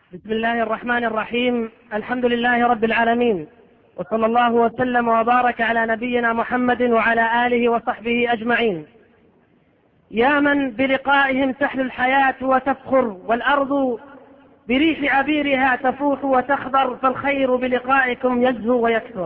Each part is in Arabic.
بسم الله الرحمن الرحيم. الحمد لله رب العالمين، وصلى الله وسلم وبارك على نبينا محمد وعلى آله وصحبه أجمعين. يا من بلقائهم تحلو الحياة وتفخر، والأرض بريح عبيرها تفوح وتخضر، فالخير بلقائكم يزهو ويكثر.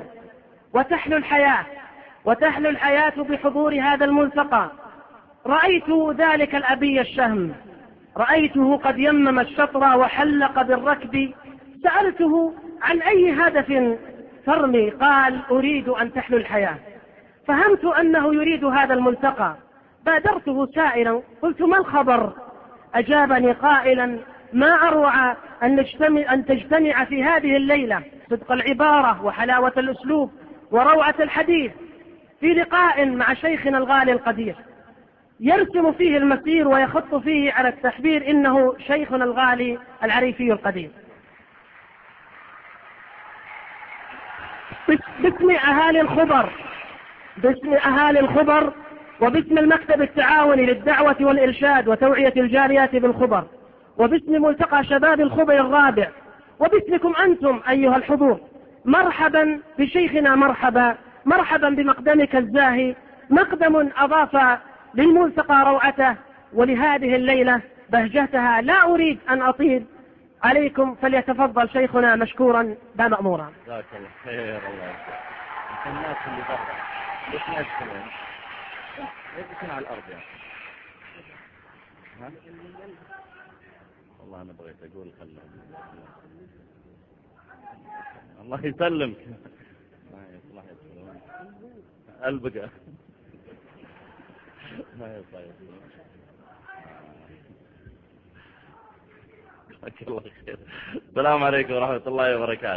وتحلو الحياة بحضور هذا الملتقى. رأيت ذلك الأبي الشهم، رأيته قد يمم الشطر وحلق بالركب. سألته عن أي هدف ترمي؟ قال أريد أن تحلو الحياة. فهمت أنه يريد هذا الملتقى، بادرته سائلا قلت ما الخبر؟ أجابني قائلا ما أروع أن تجتمع في هذه الليلة صدق العبارة وحلاوة الأسلوب وروعة الحديث في لقاء مع شيخنا الغالي القدير، يرسم فيه المسير ويخط فيه على التحبير. إنه شيخنا الغالي العريفي القدير. باسم أهالي الخبر وباسم المكتب التعاوني للدعوة والإرشاد وتوعية الجاليات بالخبر، وباسم ملتقى شباب الخبر الرابع، وباسمكم أنتم أيها الحضور، مرحبا بشيخنا، مرحبا بمقدمك الزاهي، مقدم أضاف للملتقى روعته ولهذه الليلة بهجتها. لا أريد أن أطيل عليكم، فليتفضل شيخنا مشكورا لا مأمورا. جزاك الله خير. الله يسلمك. الناس اللي برا ليش ما يدخلون؟ يدخلون على الأرض يعني. ها؟ والله أنا بغيت أقول خلهم. الله يسلمك. الله يسلمك. البقى. ما يصير. الله خير. السلام عليكم ورحمة الله وبركاته.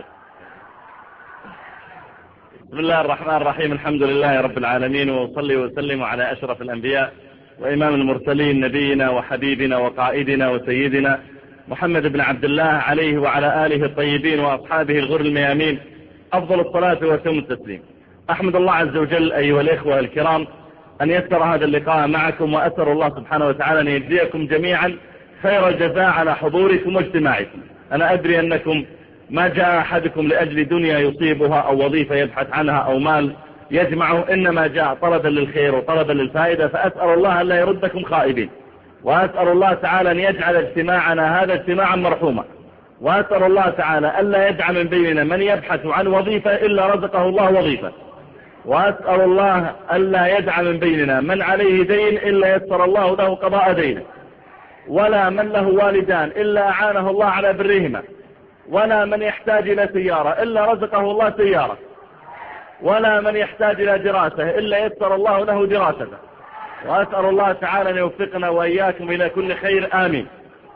بسم الله الرحمن الرحيم. الحمد لله رب العالمين، وصلي وسلم على أشرف الأنبياء وإمام المرسلين، نبينا وحبيبنا وقائدنا وسيدنا محمد بن عبد الله، عليه وعلى آله الطيبين وأصحابه الغر الميامين أفضل الصلاة وأتم التسليم. أحمد الله عز وجل أيها الإخوة الكرام أن يسر هذا اللقاء معكم، وأسأل الله سبحانه وتعالى أن يجزيكم جميعا خير الجزاء على حضوركم واجتماعكم. أنا أدري أنكم ما جاء أحدكم لأجل دنيا يصيبها أو وظيفة يبحث عنها أو مال يجمعه، إنما جاء طلبا للخير وطلبا للفائدة. فأسأل الله أن لا يردكم خائبين، وأسأل الله تعالى أن يجعل اجتماعنا هذا اجتماعا مرحوما، وأسأل الله تعالى ألا يجعل من بيننا من يبحث عن وظيفة إلا رزقه الله وظيفة، وأسأل الله ألا يجعل من بيننا من عليه دين إلا يسر الله له قضاء دينه، ولا من له والدان إلا أعانه الله على برهما، ولا من يحتاج إلى سيارة إلا رزقه الله سيارة، ولا من يحتاج إلى دراسة إلا يسر الله له دراسته. وأسأل الله تعالى أن يوفقنا وإياكم إلى كل خير، آمين.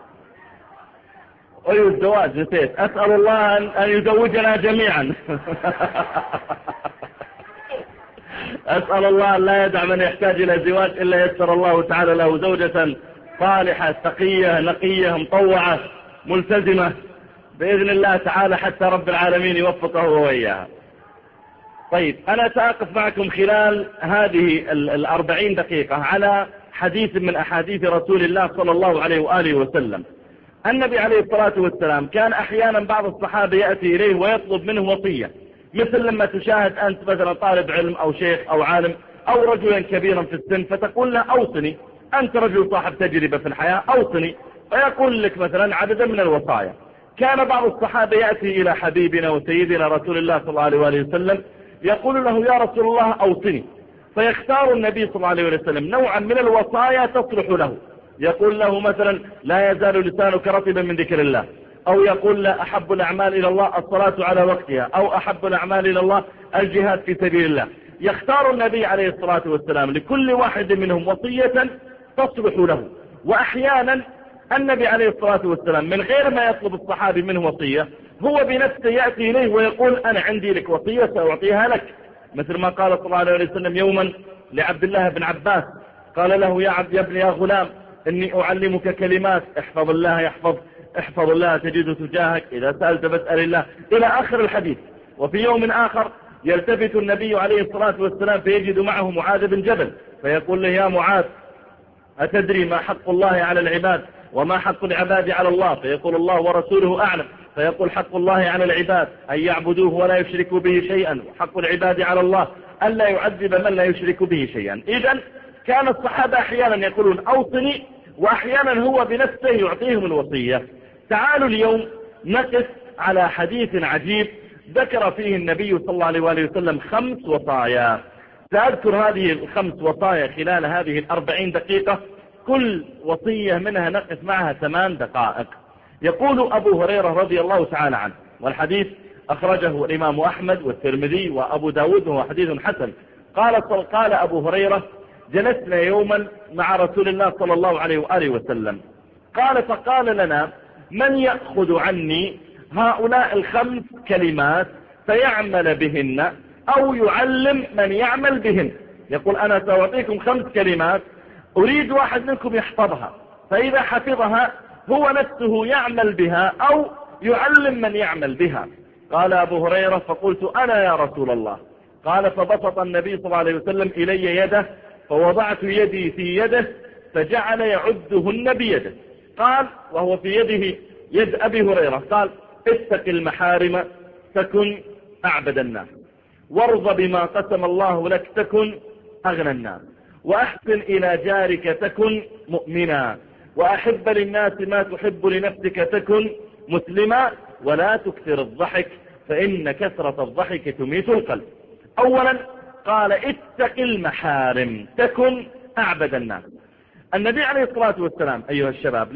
الزواج نسيت، أسأل الله أن يزوجنا جميعا. أسأل الله أن لا يدع من يحتاج إلى زواج إلا يسر الله تعالى له زوجة صالحة تقية نقية مطوعة ملتزمة بإذن الله تعالى، حتى رب العالمين يوفقه وإياها. طيب، أنا سأقف معكم خلال هذه 40 دقيقة على حديث من أحاديث رسول الله صلى الله عليه وآله وسلم. النبي عليه الصلاة والسلام كان أحيانا بعض الصحابة يأتي إليه ويطلب منه وصية، مثل لما تشاهد أنت مثلا طالب علم أو شيخ أو عالم أو رجلا كبيرا في السن، فتقول له أوصني، أنت رجل صاحب تجربة في الحياة أوصني، فيقول لك مثلا عددا من الوصايا. كان بعض الصحابة يأتي إلى حبيبنا وسيدنا رسول الله صلى الله عليه وسلم يقول له يا رسول الله أوصني، فيختار النبي صلى الله عليه وسلم نوعا من الوصايا تصلح له. يقول له مثلا لا يزال لسانك رطبا من ذكر الله، أو يقول لا أحب الأعمال إلى الله الصلاة على وقتها، أو أحب الأعمال إلى الله الجهاد في سبيل الله. يختار النبي عليه الصلاة والسلام لكل واحد منهم وصية تصلح له. وأحيانا النبي عليه الصلاة والسلام من غير ما يطلب الصحابي منه وصية، هو بنفسه يأتي إليه ويقول أنا عندي لك وصية سأعطيها لك، مثل ما قال صلى الله عليه وسلم يوما لعبد الله بن عباس، قال له يا ابن يا غلام إني أعلمك كلمات احفظ الله يحفظ، احفظ الله تجد تجاهك، إذا سألت فاسأل الله، إلى آخر الحديث. وفي يوم آخر يلتفت النبي عليه الصلاة والسلام فيجد معه معاذ بن جبل، فيقول له يا معاذ أتدري ما حق الله على العباد؟ وما حق العباد على الله؟ فيقول الله ورسوله أعلم. فيقول حق الله على العباد أن يعبدوه ولا يشركوا به شيئا، وحق العباد على الله ألا يعذب من لا يشرك به شيئا. إذن كان الصحابة أحيانا يقولون أوصني، وأحيانا هو بنفسه يعطيهم الوصية. تعالوا اليوم نقف على حديث عجيب ذكر فيه النبي صلى الله عليه وآله وسلم 5 وصايا. سأذكر هذه 5 وصايا خلال هذه 40 دقيقة، كل وصية منها نقف معها 8 دقائق. يقول أبو هريرة رضي الله تعالى عنه، والحديث أخرجه الإمام أحمد والترمذي وأبو داود وهو حديث حسن. قال أبو هريرة: جلسنا يوما مع رسول الله صلى الله عليه وآله وسلم، فقال لنا: من يأخذ عني هؤلاء 5 كلمات فيعمل بهن أو يعلم من يعمل بهن؟ يقول: أنا سأعطيكم 5 كلمات، أريد واحد منكم يحفظها، فإذا حفظها هو نفسه يعمل بها أو يعلم من يعمل بها. قال أبو هريرة: فقلت: أنا يا رسول الله. قال: فبسط النبي صلى الله عليه وسلم إلي يده، فوضعت يدي في يده فجعل يعدهن بيده. قال وهو في يده يد أبي هريرة، قال: اتق المحارم تكن أعبد الناس، وارض بما قسم الله لك تكن أغنى الناس، وأحسن إلى جارك تكن مؤمنا، وأحب للناس ما تحب لنفسك تكن مسلما، ولا تكثر الضحك فإن كثرة الضحك تميت القلب. أولا قال: اتق المحارم تكن أعبد الناس. النبي عليه الصلاة والسلام أيها الشباب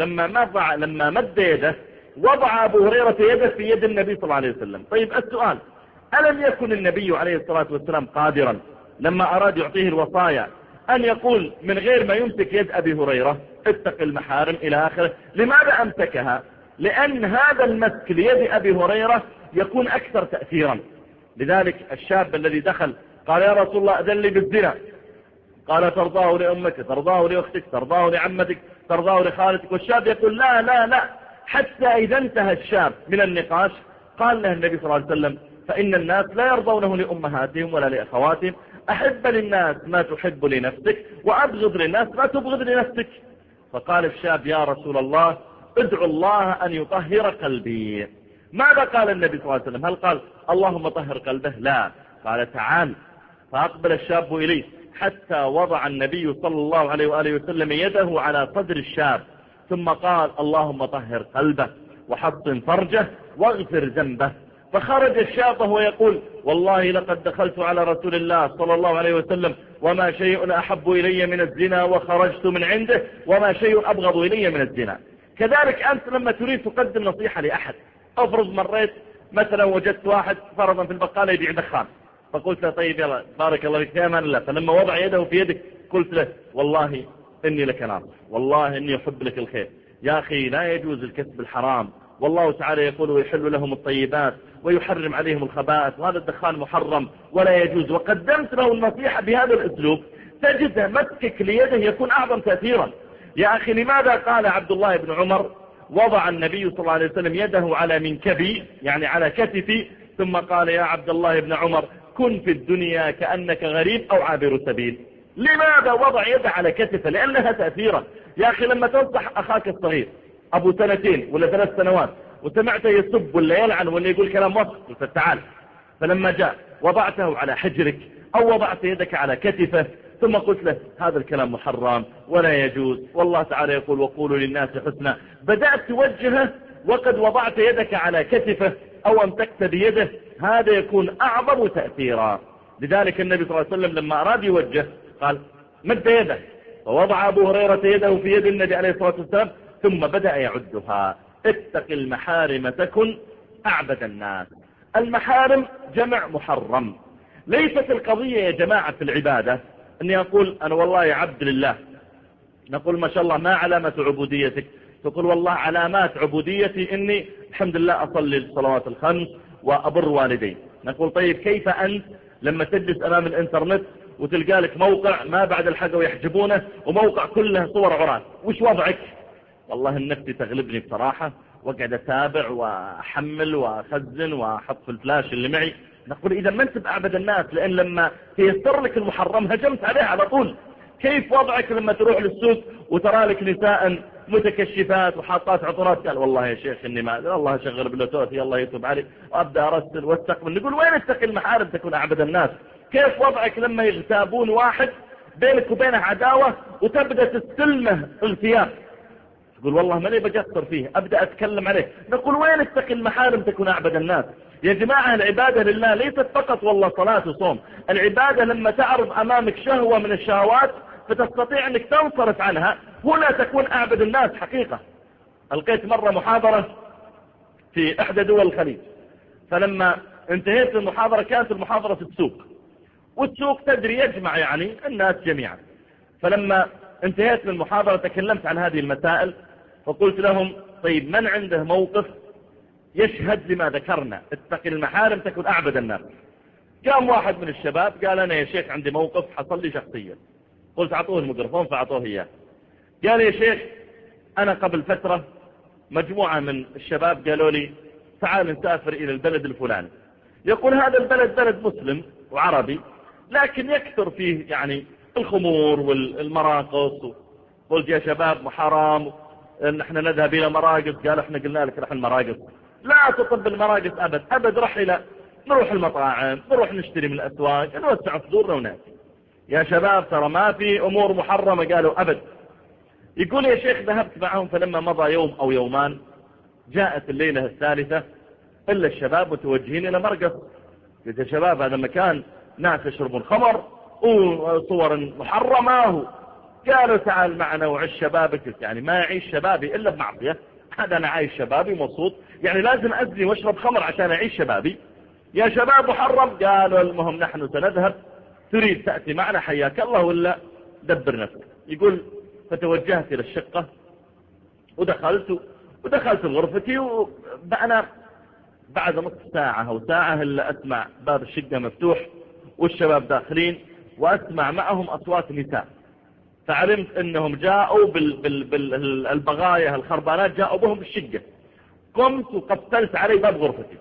لما مد يده وضع أبو هريرة يده في يد النبي صلى الله عليه وسلم. طيب السؤال: ألم يكن النبي عليه الصلاة والسلام قادرا لما أراد يعطيه الوصايا أن يقول من غير ما يمسك يد أبي هريرة اتق المحارم إلى آخره؟ لماذا أمسكها؟ لأن هذا المسك ليد أبي هريرة يكون أكثر تأثيرا. لذلك الشاب الذي دخل قال: يا رسول الله أذن لي بالزنا. قال: ترضاه لأمك، ترضاه لأختك، ترضاه لعمتك، ترضاه لخالتك. والشاب يقول: لا لا لا. حتى إذا انتهى الشاب من النقاش قال له النبي صلى الله عليه وسلم: فإن الناس لا يرضونه لأمهاتهم ولا لأخواتهم، أحب للناس ما تحب لنفسك، وأبغض للناس ما تبغض لنفسك. فقال الشاب: يا رسول الله ادعو الله أن يطهر قلبي. ماذا قال النبي صلى الله عليه وسلم؟ هل قال: اللهم طهر قلبه؟ لا، قال: تعال. فأقبل الشاب إليه حتى وضع النبي صلى الله عليه وآله وسلم يده على صدر الشاب، ثم قال: اللهم طهر قلبه وحصن فرجه واغفر ذنبه. فخرج الشاب وهو يقول: والله لقد دخلت على رسول الله صلى الله عليه وسلم وما شيء أحب إلي من الزنا، وخرجت من عنده وما شيء أبغض إلي من الزنا. كذلك أنت لما تريد تقدم نصيحة لأحد، أفرض مريت مثلا وجدت واحد فرضا في البقالة يبيع دخان، فقلت له: طيب يلا بارك الله فيك في أمان الله. فلما وضع يده في يدك قلت له: والله إني لك ناصح، والله إني أحب لك الخير. يا أخي لا يجوز الكسب الحرام، والله تعالى يقول: ويحل لهم الطيبات ويحرم عليهم الخبائث، وهذا الدخان محرم ولا يجوز. وقدمت له النصيحة بهذا الأسلوب، تجد مسكك ليده يكون أعظم تأثيرا. يا أخي لماذا قال عبد الله بن عمر: وضع النبي صلى الله عليه وسلم يده على منكبي، يعني على كتفي، ثم قال: يا عبد الله بن عمر كن في الدنيا كأنك غريب أو عابر سبيل. لماذا وضع يده على كتفه؟ لأنها تأثيرا. يا أخي لما تنصح أخاك الصغير أبو 2 ولا 3 سنوات وسمعته يسب ولا يلعن ولا يقول كلام وسخ، قلت تعال. فلما جاء وضعته على حجرك أو وضعت يدك على كتفه ثم قلت له: هذا الكلام محرم ولا يجوز، والله تعالى يقول: وقولوا للناس حسنا. بدأت توجهه وقد وضعت يدك على كتفه أو أمسكت بيده، هذا يكون أعظم تأثيرا. لذلك النبي صلى الله عليه وسلم لما أراد يوجه قال: مد يده، فوضع أبو هريرة يده في يد النبي عليه الصلاة والسلام ثم بدأ يعدها: اتق المحارم تكن أعبد الناس. المحارم جمع محرم. ليست القضية يا جماعة في العبادة أني أقول أنا والله عبد لله، نقول ما شاء الله ما علامة عبوديتك؟ تقول والله علامات عبوديتي إني الحمد لله أصلي الصلوات الخمس وأبر والدي. نقول طيب كيف أنت لما تجلس أمام الإنترنت وتلقى لك موقع ما بعد الحق ويحجبونه وموقع كله صور عراة، وش وضعك؟ والله النفس تغلبني بصراحة، وقعد أتابع وأحمل وأخزن وأحط في الفلاش اللي معي. نقول إذا ما أنت بأعبد الناس، لأن لما تيسر لك المحرم هجمت عليه على طول. كيف وضعك لما تروح للسوق وترى لك نساء متكشفات وحاطات عطرات. قال والله يا شيخ إني ما الله أشغل بلوتوث الله يتوب علي وأبدأ أرسل واستقبل. نقول وين اتقي المحارم تكون أعبد الناس؟ كيف وضعك لما يغتابون واحد بينك وبينه عداوة وتبدأ تستلمه اغتياب؟ تقول والله ماني بقصر فيه أبدأ أتكلم عليه. نقول وين اتقي المحارم تكون أعبد الناس؟ يا جماعة العبادة لله ليست فقط والله صلاة وصوم. العبادة لما تعرض أمامك شهوة من الشهوات فتستطيع أنك تنصرف عنها، هنا تكون أعبد الناس حقيقة. ألقيت مرة محاضرة في إحدى دول الخليج، فلما انتهيت المحاضرة كانت المحاضرة في السوق، والسوق تدري يجمع يعني الناس جميعا. فلما انتهيت من المحاضرة تكلمت عن هذه المسائل فقلت لهم طيب من عنده موقف يشهد لما ذكرنا اتقي المحارم تكون أعبد الناس؟ قام واحد من الشباب قال أنا يا شيخ عندي موقف حصل لي شخصيا. قلت أعطوه الميكروفون فأعطوه إياه. قال يا شيخ أنا قبل فترة مجموعة من الشباب قالوا لي تعال نسافر إلى البلد الفلاني. يقول هذا البلد بلد مسلم وعربي لكن يكثر فيه يعني الخمور والمراقص. قلت يا شباب حرام نحن نذهب إلى مراقص. قال احنا قلنا لك رح المراقص، لا تطب المراقص أبد رح إلى نروح المطاعم نروح نشتري من الأسواق نوسع صدورنا ونأتي. يا شباب ترى ما في أمور محرمة. قالوا أبد. يقول يا شيخ ذهبت معهم فلما مضى يوم أو يومان جاءت الليلة الثالثة إلا الشباب متوجهين إلى مرقص. قلت يا شباب هذا مكان ناس يشربون خمر وصور محرمة. قالوا تعال معنا وعيش شبابك. قلت يعني ما يعيش شبابي إلا بمعصية؟ هذا أنا عايش شبابي مبسوط يعني لازم أزني واشرب خمر عشان أعيش شبابي؟ يا شباب محرم. قالوا المهم نحن سنذهب تريد تأتي معنا حياك الله ولا دبر نفسك. يقول فتوجهت إلى الشقة ودخلت غرفتي وأنا بعد نصف ساعة أو ساعة إلا أسمع باب الشقة مفتوح والشباب داخلين وأسمع معهم أصوات نساء. فعلمت أنهم جاءوا بالبغاية الخربانات جاءوا بهم بالشقة. قمت وقفلت علي باب غرفتي.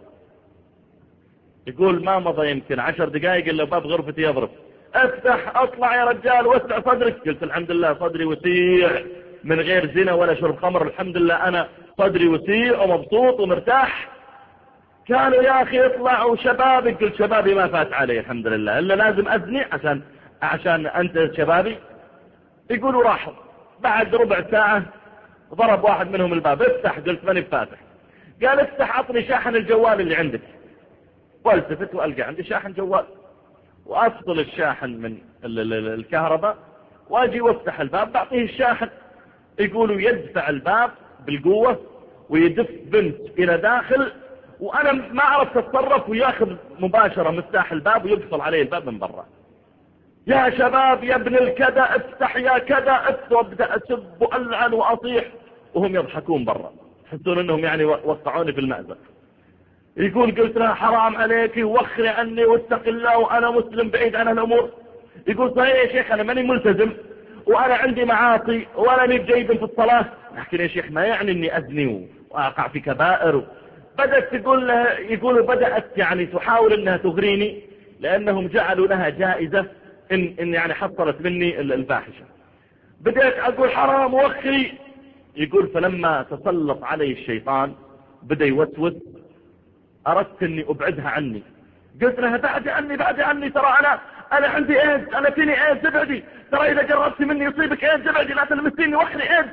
يقول ما مضى يمكن 10 دقائق إلا باب غرفتي يضرب. افتح اطلع يا رجال وسع صدرك. قلت الحمد لله صدري وسيع من غير زنا ولا شرب خمر. الحمد لله أنا صدري وسيع ومبسوط ومرتاح. كانوا يا أخي اطلعوا شبابك. قلت شبابي ما فات علي الحمد لله إلا لازم أزني عشان أنت شبابي. يقولوا راحوا. بعد ربع ساعة ضرب واحد منهم الباب. افتح. قلت ماني فاتح. قال افتح عطني شاحن الجوال اللي عندك. والتفت وألقى عندي شاحن جوال وأفصل الشاحن من الكهرباء واجي وافتح الباب بعطيه الشاحن. يقولوا يدفع الباب بالقوة ويدف بنت إلى داخل وأنا ما عرفت أتصرف وياخذ مباشرة مفتاح الباب ويقفل عليه الباب من برا. يا شباب يا ابن الكذا افتح يا كذا وابدأ أسب وألعن وأطيح وهم يضحكون برا يحسون أنهم يعني وقعوني في المأزق. يقول قلت لها حرام عليك ووخري عني واتق الله وأنا مسلم بعيد عن الأمور. يقول صحيح يا شيخ أنا ماني ملتزم وأنا عندي معاصي وأنا مي جيد في الصلاة لكن يا شيخ ما يعني أني أزني وأقع في كبائر. بدأت تقول لها يقول بدأت يعني تحاول أنها تغريني لأنهم جعلوا لها جائزة إن يعني حصلت مني الفاحشة. بدأت أقول حرام وخري. يقول فلما تسلط علي الشيطان بدأ يوسوس أردت أني أبعدها عني. قلت لها بعد عني ترى أنا عندي إيدز أنا فيني إيدز ابعدي ترى إذا جربت مني يصيبك إيدز ابعدي لا تلمسيني وخري إيدز.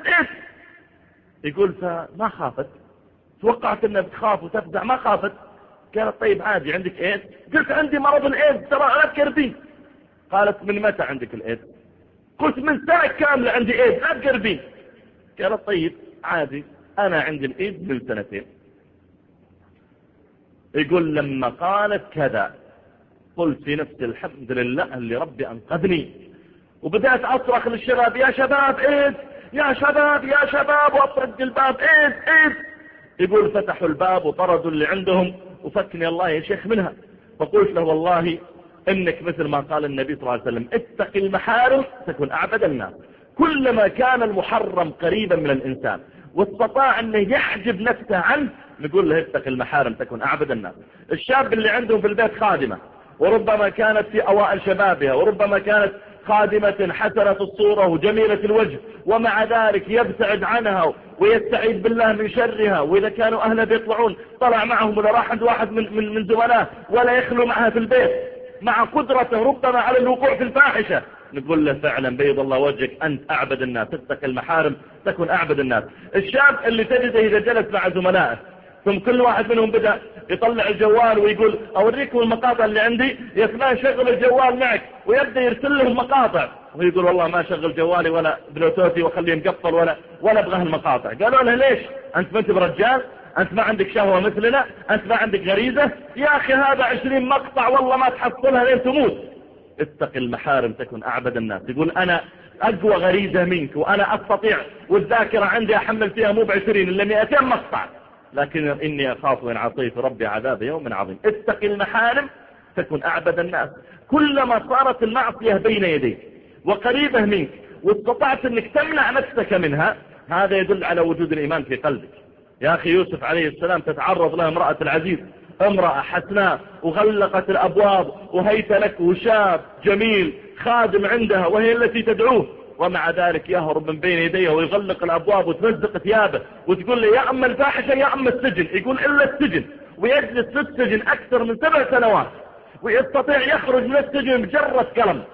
يقول فما خافت. توقعت أنها بتخاف وتفزع ما خافت. قالت طيب عادي عندك إيدز؟ قلت عندي مرض الإيدز ترى لا تقربين. قالت من متى عندك الإيدز؟ قلت من سنة كاملة عندي إيدز لا تقربين. قالت طيب عادي أنا عندي الإيدز من 2 سنين. يقول لما قالت كذا قلت في نفسي الحمد لله اللي ربي أنقذني وبدأت أصرخ للشباب يا شباب إيد يا شباب يا شباب وأطرق الباب إيد. يقول فتحوا الباب وطردوا اللي عندهم وفكني الله يا شيخ منها. فقلت له والله إنك مثل ما قال النبي صلى الله عليه وسلم اتق المحارم تكون أعبد الناس. كلما كان المحرم قريبا من الإنسان واستطاع أنه يحجب نفسه عنه نقول له اتق المحارم تكون أعبد الناس. الشاب اللي عندهم في البيت خادمة وربما كانت في أوائل شبابها وربما كانت خادمة حسنة الصورة وجميلة الوجه، ومع ذلك يبتعد عنها ويستعيذ بالله من شرها. وإذا كانوا أهله بيطلعون طلع معهم ولا راح عند واحد من زملائه ولا يخلو معها في البيت، مع قدرته ربما على الوقوع في الفاحشة. نقول له فعلا بيض الله وجهك، أنت أعبد الناس، تتقي المحارم تكون أعبد الناس. الشاب اللي تجده إذا جلس مع زملائه ثم كل واحد منهم بدأ يطلع الجوال ويقول أوريكم المقاطع اللي عندي، يا فلان شغل الجوال معك، ويبدأ يرسل له المقاطع، ويقول والله ما شغل جوالي ولا بلوتوثي وخليه مقفل ولا ابغى المقاطع. قالوا له ليش؟ أنت ما أنت برجال؟ أنت ما عندك شهوة مثلنا؟ أنت ما عندك غريزة؟ يا أخي هذا 20 مقطع والله ما تحصلها لين تموت. اتق المحارم تكن أعبد الناس. يقول أنا أقوى غريزة منك وأنا أستطيع، والذاكرة عندي أحمل فيها مو ب20 إلا 200 مقطع، لكن إني أخاف إن عصيت ربي عذاب يوم عظيم. اتق المحارم تكن أعبد الناس. كلما صارت المعصية بين يديك وقريبة منك واستطعت أنك تمنع نفسك منها، هذا يدل على وجود الإيمان في قلبك. يا أخي يوسف عليه السلام تتعرض له امرأة العزيز، امرأة حسناء وغلقت الأبواب وهيت لك وشاب جميل خادم عندها وهي التي تدعوه، ومع ذلك يهرب من بين يديها ويغلق الأبواب وتمزق ثيابه وتقول لي يا أما الفاحشة يا أما السجن. يقول إلا السجن، ويجلس في السجن أكثر من 7 سنوات، ويستطيع يخرج من السجن بجرة كلام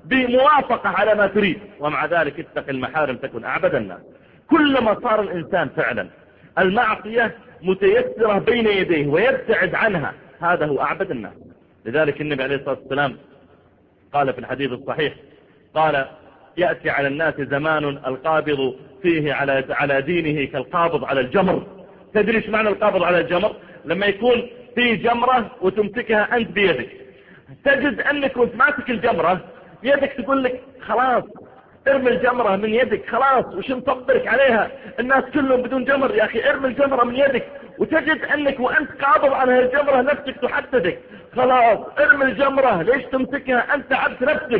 بموافقة على ما تريد. ومع ذلك اتق المحارم تكن أعبد الناس. كلما صار الإنسان فعلا المعصية متيسرة بين يديه ويبتعد عنها، هذا هو أعبد الناس. لذلك النبي عليه الصلاة والسلام قال في الحديث الصحيح، قال يأتي على الناس زمان القابض فيه على دينه كالقابض على الجمر. تدري ايش معنى القابض على الجمر؟ لما يكون في جمرة وتمسكها أنت بيدك، تجد أنك وانت ماسك الجمرة يدك تقول لك خلاص ارمي الجمرة من يدك، خلاص وش مصبرك عليها، الناس كلهم بدون جمر، يا أخي ارمي الجمرة من يدك. وتجد أنك وأنت قابض على الجمرة نفسك تحددك، خلاص ارمي الجمرة، ليش تمسكها، أنت عبد نفسك.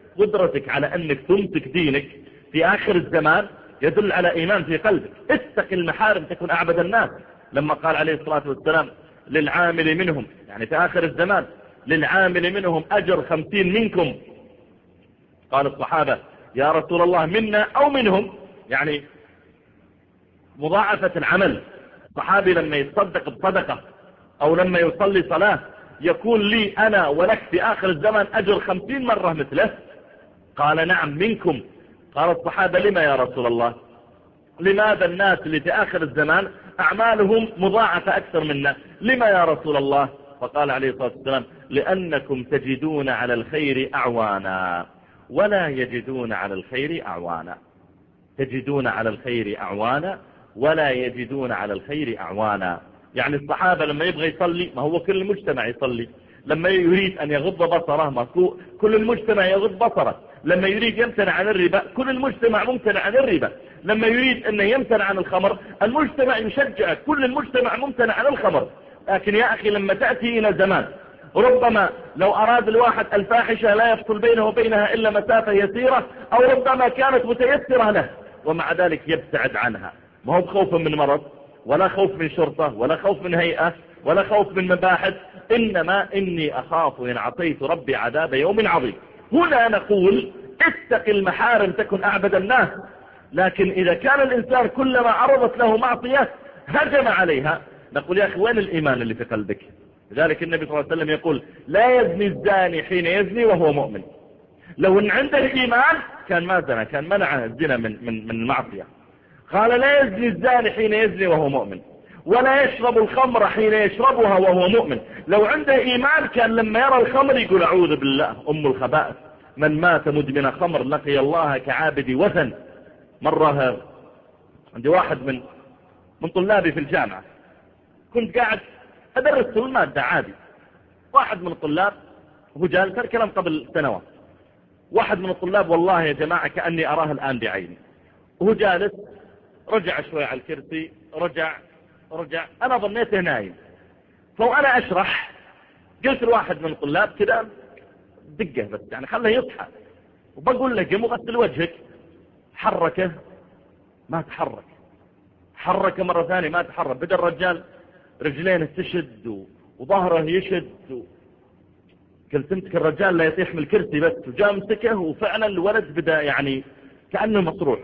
قدرتك على أنك تمسك دينك في آخر الزمان يدل على إيمان في قلبك. اتق المحارم تكن أعبد الناس. لما قال عليه الصلاة والسلام للعامل منهم، يعني في آخر الزمان، للعامل منهم أجر 50 منكم. قال الصحابة يا رسول الله منا أو منهم، يعني مضاعفة العمل. الصحابي لما يتصدق بصدقة أو لما يصلي صلاة يكون لي أنا ولك في آخر الزمان أجر 50 مرة مثله. قال نعم منكم. قال الصحابة لما يا رسول الله؟ لماذا الناس اللي في آخر الزمان أعمالهم مضاعفة أكثر منا؟ لما يا رسول الله؟ فقال عليه الصلاة والسلام لأنكم تجدون على الخير أعوانا ولا يجدون على الخير أعوانا. تجدون على الخير أعوانا ولا يجدون على الخير أعوانا. يعني الصحابة لما يبغى يصلي، ما هو كل المجتمع يصلي، لما يريد أن يغض بصره ما كل المجتمع يغض بصره، لما يريد يمتنع عن الربا كل المجتمع ممتنع عن الربا، لما يريد أن يمتنع عن الخمر المجتمع يشجع، كل المجتمع ممتنع عن الخمر. لكن يا أخي لما تأتي إلى زمان ربما لو أراد الواحد الفاحشة لا يفصل بينه وبينها إلا مسافة يسيرة، أو ربما كانت متيسرة له، ومع ذلك يبتعد عنها، ما هو خوف من مرض ولا خوف من شرطة ولا خوف من هيئة ولا خوف من مباحث، إنما إني أخاف إن عصيت ربي عذاب يوم عظيم. هنا نقول اتق المحارم تكن أعبد الناس. لكن إذا كان الإنسان كلما عرضت له معصية هجم عليها، نقول يا أخي وين الإيمان اللي في قلبك؟ لذلك النبي صلى الله عليه وسلم يقول لا يزني الزاني حين يزني وهو مؤمن. لو ان عنده الإيمان كان ما زنى، كان منع الزنا من المعصية. قال لا يزني الزاني حين يزني وهو مؤمن، ولا يشرب الخمر حين يشربها وهو مؤمن. لو عنده إيمان كان لما يرى الخمر يقول أعوذ بالله أم الخبائث، من مات مدمن خمر لقي الله كعابد وثن. مرة عندي واحد من طلابي في الجامعة، كنت قاعد أدرس المادة عادي، واحد من الطلاب هو جالس الكلام قبل سنوات، واحد من الطلاب والله يا جماعة كأني أراه الآن بعيني، وهو جالس رجع شوي على الكرسي، رجع أنا ظنيته نايم. فوأنا أشرح قلت لواحد من الطلاب كذا دقه بس يعني خله يصحى، وبقول له قم وغسل وجهك، حركه ما تحرك، حركه مرة ثانية ما تحرك، بدأ الرجال رجلينه تشد وظهره يشد قلت امسك الرجال لا يطيح من الكرسي بس، وجاء مسكه وفعلا الولد بدأ يعني كأنه مصروح.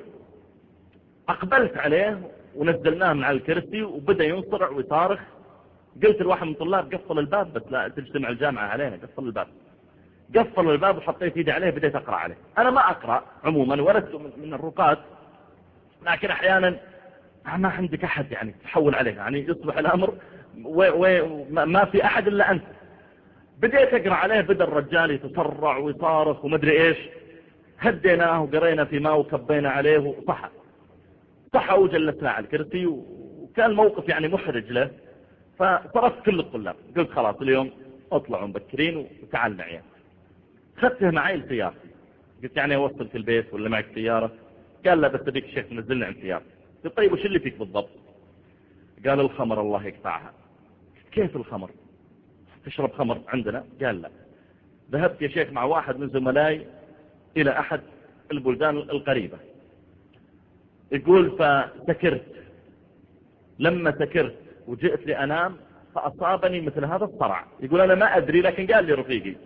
أقبلت عليه ونزلناه من على الكرسي وبدأ ينصرع ويصارخ. قلت لواحد من الطلاب قفل الباب، بس لا تجتمع الجامعة علينا، قفل الباب. قفل الباب وحطيت يدي عليه، بديت أقرأ عليه. أنا ما أقرأ عموما، ولدت من الرقاة، لكن أحيانا ما عندك أحد يعني تحول عليه، يعني يصبح الأمر ما في أحد إلا أنت. بديت أقرأ عليه، بدأ الرجال يتسرع ويصارخ ومدري إيش. هديناه وقرينا في ماء وكبينا عليه وصحى وجلسنا على الكرسي، وكان موقف يعني محرج له. فصرفت كل الطلاب، قلت خلاص اليوم اطلعوا مبكرين وتعال معي. خدته معي لسيارتي، قلت يعني اوصلك البيت ولا معك سيارة؟ قال لا، بس ابيك الشيخ تنزلنا عند سيارتي. قلت طيب وش اللي فيك بالضبط؟ قال الخمر الله يقطعها. كيف الخمر؟ تشرب خمر عندنا؟ قال لا. ذهبت يا شيخ مع واحد من زملائي إلى أحد البلدان القريبة. يقول فسكرت، لما سكرت وجئت لأنام فأصابني مثل هذا الصرع. يقول أنا ما أدري، لكن قال لي رفيقي.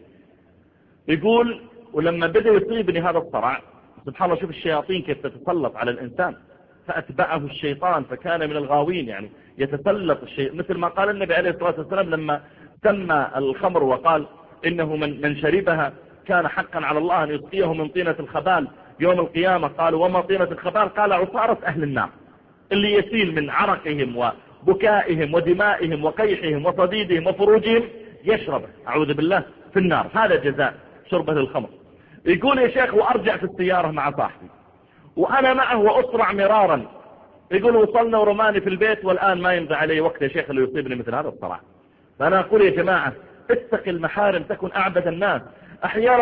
يقول ولما بدأ يصيبني هذا الصرع، سبحان الله، شوف الشياطين كيف تتسلط على الإنسان. فأتبعه الشيطان فكان من الغاوين، يعني يتسلط الشيء، مثل ما قال النبي عليه الصلاة والسلام لما سمى الخمر وقال إنه من شربها كان حقا على الله أن يسقيه من طينة الخبال يوم القيامة. قالوا وما طينة الخبال؟ قال عصارة أهل النار، اللي يسيل من عرقهم وبكائهم ودمائهم وقيحهم وصديدهم وفروجهم يشربه، أعوذ بالله، في النار. هذا جزاء شربه للخمر. يقول يا شيخ وأرجع في السيارة مع صاحبي وأنا معه وأسرع مرارا. يقول وصلنا ورماني في البيت، والآن ما يمضي علي وقت يا شيخ اللي يصيبني مثل هذا الصراع. فأنا أقول يا جماعة اتق المحارم تكن أعبد الناس. أحيانا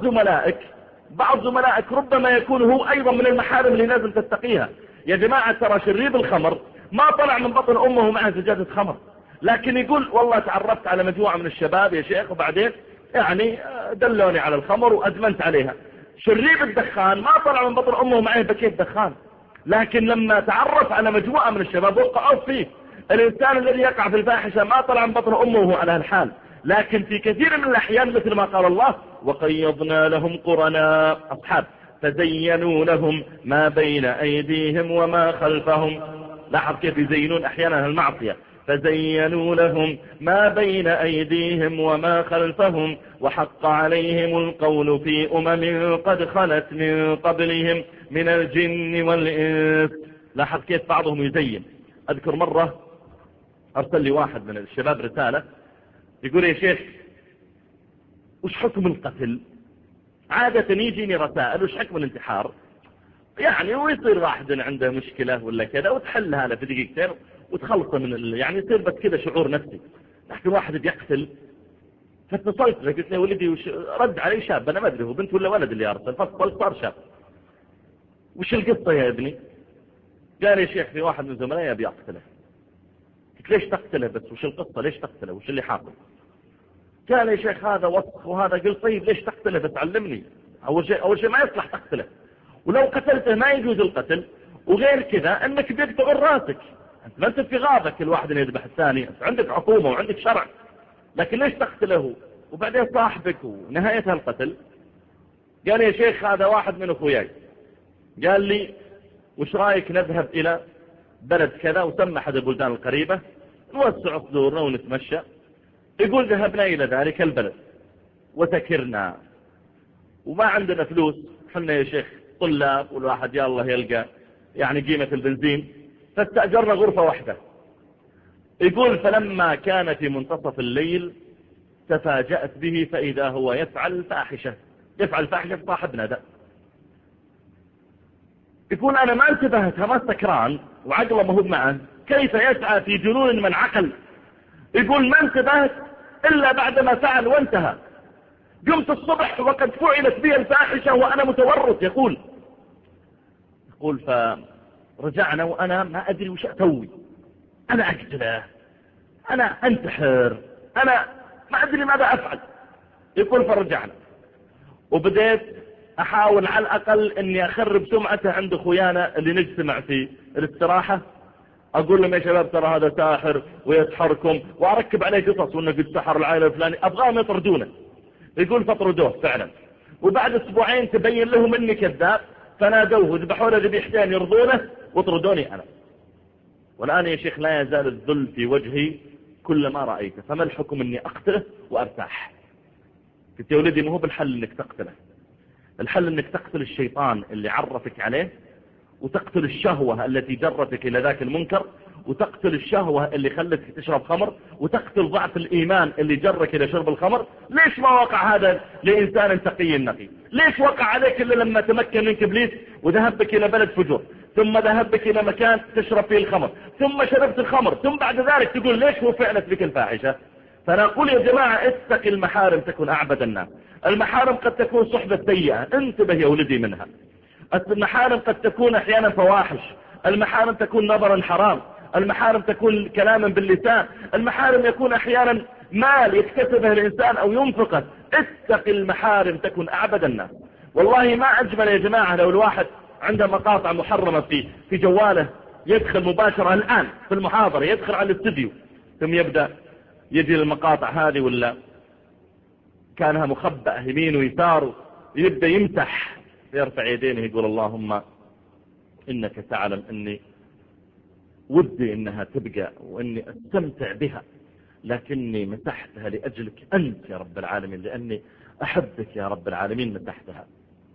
بعض زملائك ربما يكون هو أيضا من المحارم اللي لازم تتقيها. يا جماعة ترى شريب الخمر ما طلع من بطن أمه معه زجاجة خمر، لكن يقول والله تعرفت على مجموعة من الشباب يا شيخ وبعدين يعني دلوني على الخمر وأدمنت عليها. شريب الدخان ما طلع من بطن أمه معه بكيت دخان، لكن لما تعرف على مجموعة من الشباب وقعوا فيه. الإنسان الذي يقع في الفاحشة ما طلع من بطن أمه وهو على الحال، لكن في كثير من الأحيان مثل ما قال الله وقيضنا لهم قرناء أصحاب فزينوا لهم ما بين أيديهم وما خلفهم. لاحظ كيف يزينون أحيانا المعصية. فزينوا لهم ما بين أيديهم وما خلفهم وحق عليهم القول في قد خلت من قبلهم من الجن والإنس. لاحظ كيف بعضهم يزين. أذكر مرة أرسل لي واحد من الشباب رسالة يقول يا شيخ وش حكم القتل؟ عادة يجيني رسائل وش حكم الانتحار، يعني ويصير واحد عنده مشكلة ولا كذا وتحلها له في دقيقتين وتخلصه من يعني يصير بس كذا شعور نفسي. لكن واحد بيقتل. فاتصلت له قلت له ولدي رد علي شاب، أنا ما أدري هو بنت ولا ولد اللي أرسل، فاتصلت صار شاب. وش القصة يا ابني؟ قال يا شيخ في واحد من زملائي أبي أقتله. قلت ليش تقتله بس؟ وش القصة؟ ليش تقتله؟ وش اللي حاصل؟ قال يا شيخ هذا وسخ وهذا. قلت طيب ليش تقتله بس علمني. أول شيء ما يصلح تقتله، ولو قتلته ما يجوز القتل، وغير كذا أنك بيقطع راسك. أنت ما أنت في غابة كل واحد يذبح الثاني، أنت عندك عقوبة وعندك شرع، لكن ليش تقتله؟ وبعدين صاحبك ونهايتها القتل. قال يا شيخ هذا واحد من أخوياي قال لي وش رأيك نذهب إلى بلد كذا، وسمى أحد البلدان القريبة، نوسع صدورنا ونتمشى. يقول ذهبنا إلى ذلك البلد وسكرنا وما عندنا فلوس، حنا يا شيخ طلاب والواحد يا الله يلقى يعني قيمة البنزين، فاستأجرنا غرفة واحدة. يقول فلما كان في منتصف الليل تفاجأت به فإذا هو يفعل فاحشة صاحبنا ده. يقول أنا ما انتبهت، ما سكران وعقله ما هو معه، كيف يسعى في جنون من عقل. يقول ما انتبهت إلا بعدما فعل وانتهى. قمت الصبح وقد فعلت بي الفاحشة وأنا متورط. يقول فرجعنا وأنا ما أدري وش أسوي، أنا أقتله، أنا أنتحر، أنا ما أدري ماذا أفعل. يقول فرجعنا وبدأت أحاول على الأقل أني أخرب سمعته عند أخويانا اللي نجتمع في الاستراحة. أقول لهم يا شباب ترى هذا ساحر ويسحركم، وأركب عليه قصص وأنه قد سحر العائلة الفلاني، أبغاهم يطردونه. يقول فطردوه فعلا، وبعد أسبوعين تبين لهم إني كذاب فنادوه ذبحوا له ذبيحتين يرضونه وطردوني أنا. والآن يا شيخ لا يزال الذل في وجهي كل ما رأيته، فما الحكم إني أقتله وأرتاح؟ قلت يا ولدي ما هو بالحل إنك تقتله، الحل إنك تقتل الشيطان اللي عرفك عليه، وتقتل الشهوة التي جرتك إلى ذاك المنكر، وتقتل الشهوة اللي خلتك تشرب خمر، وتقتل ضعف الإيمان اللي جرك إلى شرب الخمر. ليش ما وقع هذا لإنسان تقي نقي؟ ليش وقع عليك إلا لما تمكن منك إبليس وذهب بك إلى بلد فجور، ثم ذهب بك إلى مكان تشرب فيه الخمر، ثم شربت الخمر، ثم بعد ذلك تقول ليش هو فعلت بك الفاحشة؟ فأنا أقول يا جماعة اتق المحارم تكون أعبد الناس. المحارم قد تكون صحبة سيئة، انتبه يا ولدي منها. المحارم قد تكون أحيانا فواحش، المحارم تكون نظرا حرام، المحارم تكون كلاما باللسان، المحارم يكون أحيانا مال يكتسبه الإنسان أو ينفقه. اتق المحارم تكون أعبد الناس. والله ما أجمل يا جماعة لو الواحد عنده مقاطع محرمة في جواله، يدخل مباشرة الآن في المحاضرة، يدخل على الاستديو ثم يبدأ يجي المقاطع هذه ولا كانها مخبأة يمين ويسار، يبدأ يمسح، يرفع يدينه يقول اللهم إنك تعلم أني ودي إنها تبقى وإني أستمتع بها، لكني مسحتها لأجلك أنت يا رب العالمين، لأني أحبك يا رب العالمين مسحتها.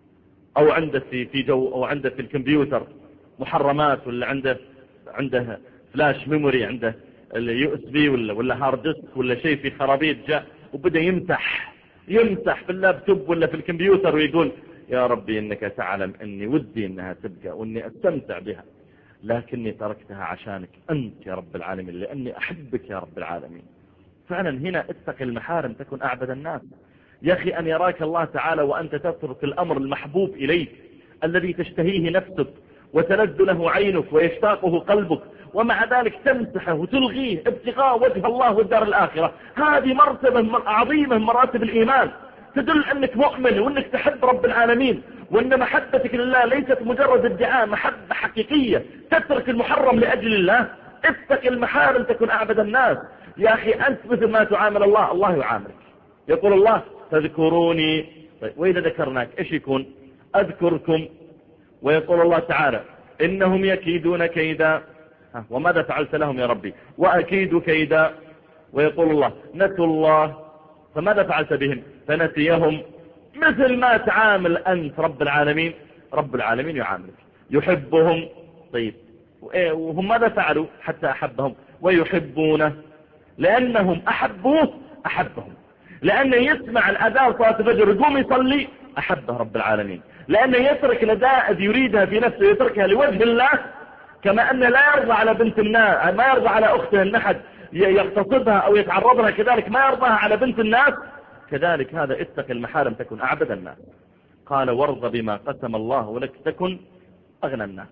أو عنده في جو، أو عنده في الكمبيوتر محرمات، ولا عنده فلاش ميموري، عنده اليو اس بي ولا هارد ديسك ولا شيء في خرابيط جاء، وبدأ يمسح في اللابتوب ولا في الكمبيوتر ويقول يا ربي إنك تعلم أني ودي إنها تبقى وإني أستمتع بها، لكني تركتها عشانك أنت يا رب العالمين، لأني أحبك يا رب العالمين. فعلا هنا اتق المحارم تكن أعبد الناس. يا أخي أن يراك الله تعالى وأنت تترك الأمر المحبوب إليك الذي تشتهيه نفسك وتلذ له عينك ويشتاقه قلبك، ومع ذلك تمسحه وتلغيه ابتغاء وجه الله والدار الآخرة. هذه مرتبة عظيمة من مراتب الإيمان، تدل أنك مؤمن وأنك تحب رب العالمين، وأن محبتك لله ليست مجرد ادعاء، محبة حقيقية تترك المحرم لأجل الله. اتق المحارم تكن أعبد الناس. يا أخي أنت مثل ما تعامل الله، الله يعاملك. يقول الله تذكروني، طيب وإذا ذكرناك إيش يكون؟ أذكركم. ويقول الله تعالى إنهم يكيدون كيدا، وماذا فعلت لهم يا ربي؟ وأكيد كيدا. ويقول الله نسوا الله فماذا فعلت بهم؟ فنسيهم. مثل ما تعامل أنت رب العالمين، رب العالمين يعاملك، يحبهم. طيب وهم ماذا فعلوا حتى أحبهم؟ ويحبونه، لأنهم أحبوه أحبهم، لأنه يسمع الأذان صلاة الفجر يقوم يصلي أحبه رب العالمين، لأنه يترك لذائذ يريدها في نفسه يتركها لوجه الله، كما أنه لا يرضى على بنت الناس، ما يرضى على أخته النحد يغتصبها أو يتعرض لها، كذلك ما يرضاها على بنت الناس. كذلك هذا اتق المحارم تكن أعبد الناس. قال وارض بما قسم الله ولك تكن أغنى الناس.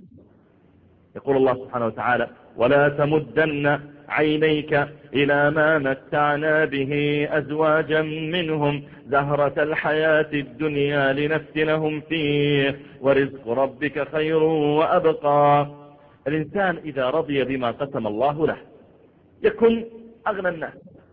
يقول الله سبحانه وتعالى ولا تمدن عينيك إلى ما متعنا به أزواجا منهم زهرة الحياة الدنيا لنفتنهم فيه ورزق ربك خير وأبقى. الإنسان إذا رضي بما قسم الله له يكن أغنى الناس.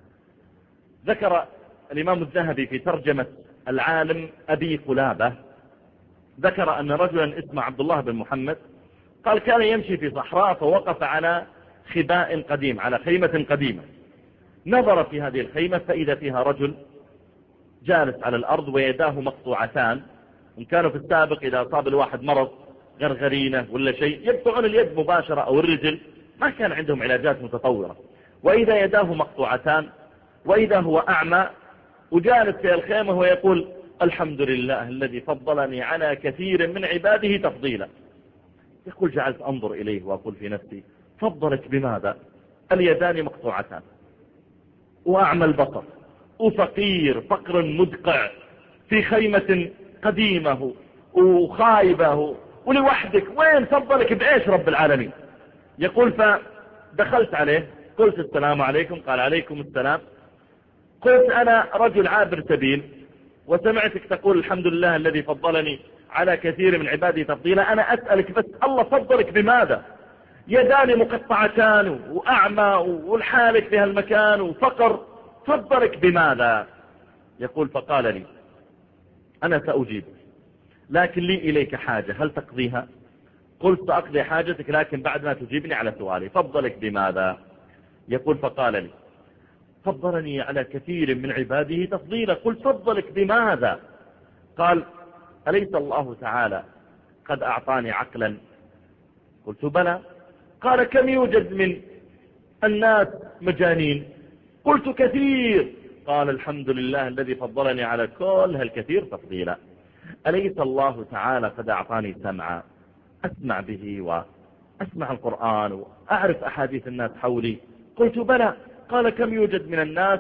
ذكر الإمام الذهبي في ترجمة العالم أبي قلابة، ذكر أن رجلا اسمه عبد الله بن محمد قال كان يمشي في صحراء فوقف على خباء قديم، على خيمة قديمة، نظر في هذه الخيمة فإذا فيها رجل جالس على الأرض ويداه مقطوعتان. إن كانوا في السابق إذا أصاب الواحد مرض غرغرينة ولا شيء يقطعون اليد مباشرة أو الرجل، ما كان عندهم علاجات متطورة. وإذا يداه مقطوعتان وإذا هو أعمى وجالس في الخيمة ويقول الحمد لله الذي فضلني على كثير من عباده تفضيلا. يقول جعلت أنظر إليه وأقول في نفسي فضلك بماذا؟ اليدان مقطوعتان وأعمى البصر وفقير فقر مدقع في خيمة قديمة وخايبة ولوحدك، وين فضلك بإيش رب العالمين؟ يقول فدخلت عليه قلت السلام عليكم، قال عليكم السلام. قلت أنا رجل عابر سبيل وسمعتك تقول الحمد لله الذي فضلني على كثير من عبادي تفضيلا، أنا أسألك بس الله فضلك بماذا؟ يداني مقطعتان وأعمى والحالك في هالمكان وفقر، فضلك بماذا؟ يقول فقال لي أنا سأجيب لكن لي إليك حاجة هل تقضيها؟ قلت سأقضي حاجتك لكن بعد ما تجيبني على سؤالي. فضلك بماذا؟ يقول فقال لي فضلني على كثير من عباده تفضيلا. قلت فضلك بماذا؟ قال أليس الله تعالى قد أعطاني عقلا؟ قلت بلى. قال كم يوجد من الناس مجانين؟ قلت كثير. قال الحمد لله الذي فضلني على كل هالكثير تفضيلا. أليس الله تعالى قد أعطاني سمعا أسمع به وأسمع القرآن وأعرف أحاديث الناس حولي؟ قلت بلى. قال كم يوجد من الناس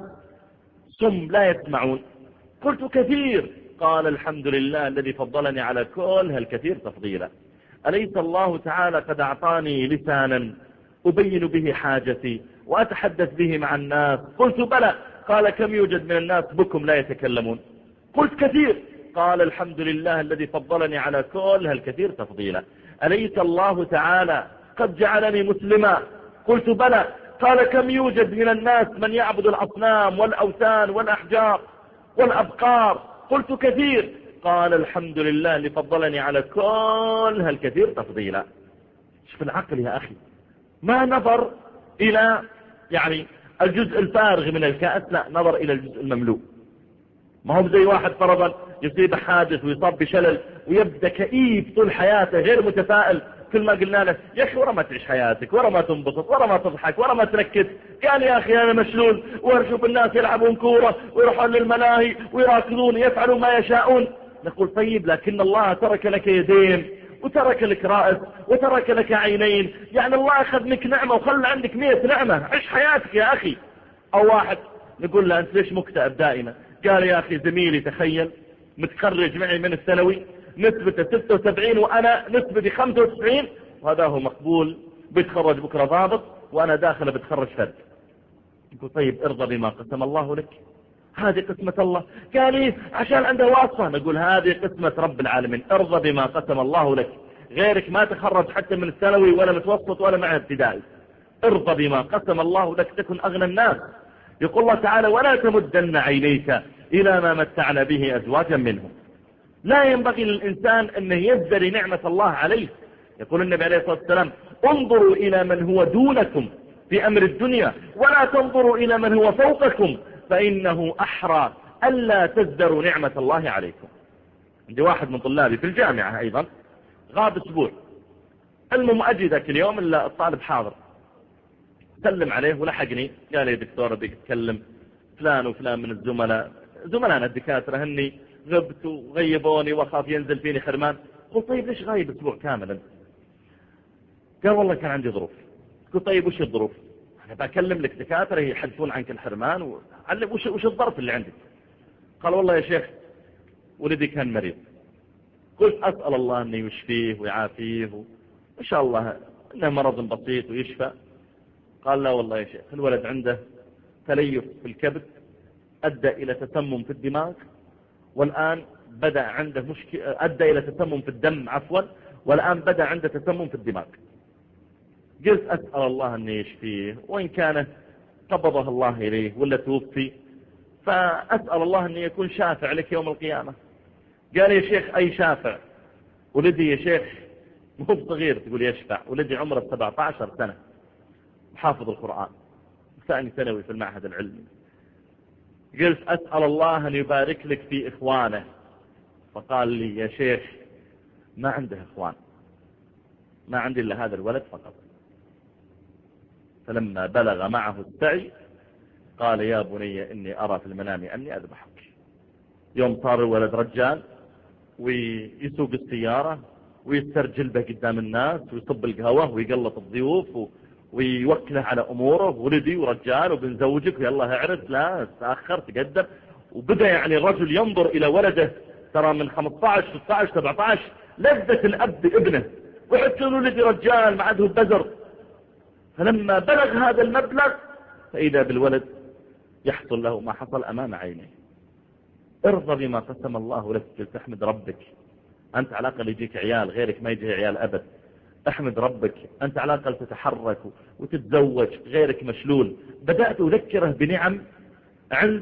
سم لا يسمعون؟ قلت كثير. قال الحمد لله الذي فضلني على كل هالكثير تفضيلا. أليس الله تعالى قد أعطاني لسانا أبين به حاجتي وأتحدث به مع الناس؟ قلت بلى. قال كم يوجد من الناس بكم لا يتكلمون؟ قلت كثير. قال الحمد لله الذي فضلني على كل هالكثير تفضيلا. أليس الله تعالى قد جعلني مسلما؟ قلت بلى. قال كم يوجد من الناس من يعبد الأصنام والأوثان والأحجار والأبقار؟ قلت كثير. قال الحمد لله اللي فضلني على كل هالكثير تفضيلا. شوف العقل يا أخي، ما نظر إلى يعني الجزء الفارغ من الكأس، لا نظر إلى الجزء المملوء. ما هو زي واحد فرضا يصيب حادث ويصاب بشلل ويبدأ كئيب طول حياته غير متفائل. كل ما قلنا له يا أخي ورا ما تعيش حياتك، ورا ما تنبسط، ورا ما تضحك، ورا ما تركز، قال يا أخي أنا مشلول وأشوف الناس يلعبون كورة ويروحون للملاهي ويراكضون يفعلون ما يشاءون. نقول طيب لكن الله ترك لك يدين وترك لك رأس وترك لك عينين، يعني الله أخذ منك نعمة وخلى عندك 100 نعمة، عيش حياتك يا أخي. أو واحد نقول له أنت ليش مكتئب دائما؟ قال يا أخي زميلي تخيل متخرج معي من الثانوي نسبته 76 وأنا نسبتي 95 وهذا هو مقبول بيتخرج بكرة ضابط وأنا داخل بتخرج فرد. يقول طيب ارضى بما قسم الله لك، هذه قسمة الله. قال لي عشان عنده واسطة. نقول هذه قسمة رب العالمين، ارضى بما قسم الله لك. غيرك ما تخرج حتى من الثانوي ولا متوسط ولا معه ابتدائي. ارضى بما قسم الله لك تكن أغنى الناس. يقول الله تعالى ولا تمدن عينيك إلى ما متعنا به أزواجا منهم. لا ينبغي للإنسان أن يزدري نعمة الله عليه. يقول النبي عليه الصلاة والسلام انظروا إلى من هو دونكم في أمر الدنيا ولا تنظروا إلى من هو فوقكم فإنه أحرى ألا تزدروا نعمة الله عليكم. عندي واحد من طلابي في الجامعة أيضا غاب أسبوع، المهم أجي ذاك اليوم إلا الطالب حاضر، سلم عليه ولحقني قال لي دكتور بدك تكلم فلان وفلان من زملائنا الدكاترة هني غبت وغيبوني وخاف ينزل فيني حرمان. قلت طيب ليش غايب أسبوع كاملا؟ قال والله كان عندي ظروف. قلت طيب وش الظروف؟ أنا بكلم لك دكاترة يحدثون عنك الحرمان وعلم وش الظرف اللي عندك؟ قال والله يا شيخ ولدي كان مريض. قلت أسأل الله أن يشفيه ويعافيه وإن شاء الله إنه مرض بسيط ويشفى. قال لا والله يا شيخ الولد عنده تليف في الكبد أدى إلى تسمم في الدماغ والآن بدأ عنده مشكلة، أدى إلى تسمم في الدم عفوا، والآن بدأ عنده تسمم في الدماغ. قلت أسأل الله أن يشفيه وإن كان قبضه الله إليه ولا توفي فأسأل الله أن يكون شافع لك يوم القيامة. قال يا شيخ أي شافع؟ ولدي يا شيخ مو صغير تقول يشفع، ولدي عمره 17 سنة حافظ القرآن ثاني ثانوي في المعهد العلمي. قلت أسأل الله أن يبارك لك في إخوانه. فقال لي يا شيخ ما عنده إخوان، ما عندي إلا هذا الولد فقط. فلما بلغ معه السعي قال يا بني إني أرى في المنام أني أذبحك. يوم صار الولد رجال ويسوق السيارة ويسترجل به قدام الناس ويصب القهوة ويقلط الضيوف ويوكله على أموره، ولدي ورجال وبنزوجك ويلا اعرس، لا تأخر تقدم. وبدأ يعني الرجل ينظر إلى ولده ترى من 15 16 17 لذة الأب بابنه، وحتى ولدي رجال ما عده البزر. فلما بلغ هذا المبلغ فإذا بالولد يحصل له ما حصل أمام عينيه. ارضى بما قسم الله لك، تحمد ربك. أنت على الأقل يجيك عيال غيرك ما يجي عيال أبد. احمد ربك أنت على الأقل تتحرك وتتزوج غيرك مشلول. بدأت أذكره بنعم عنده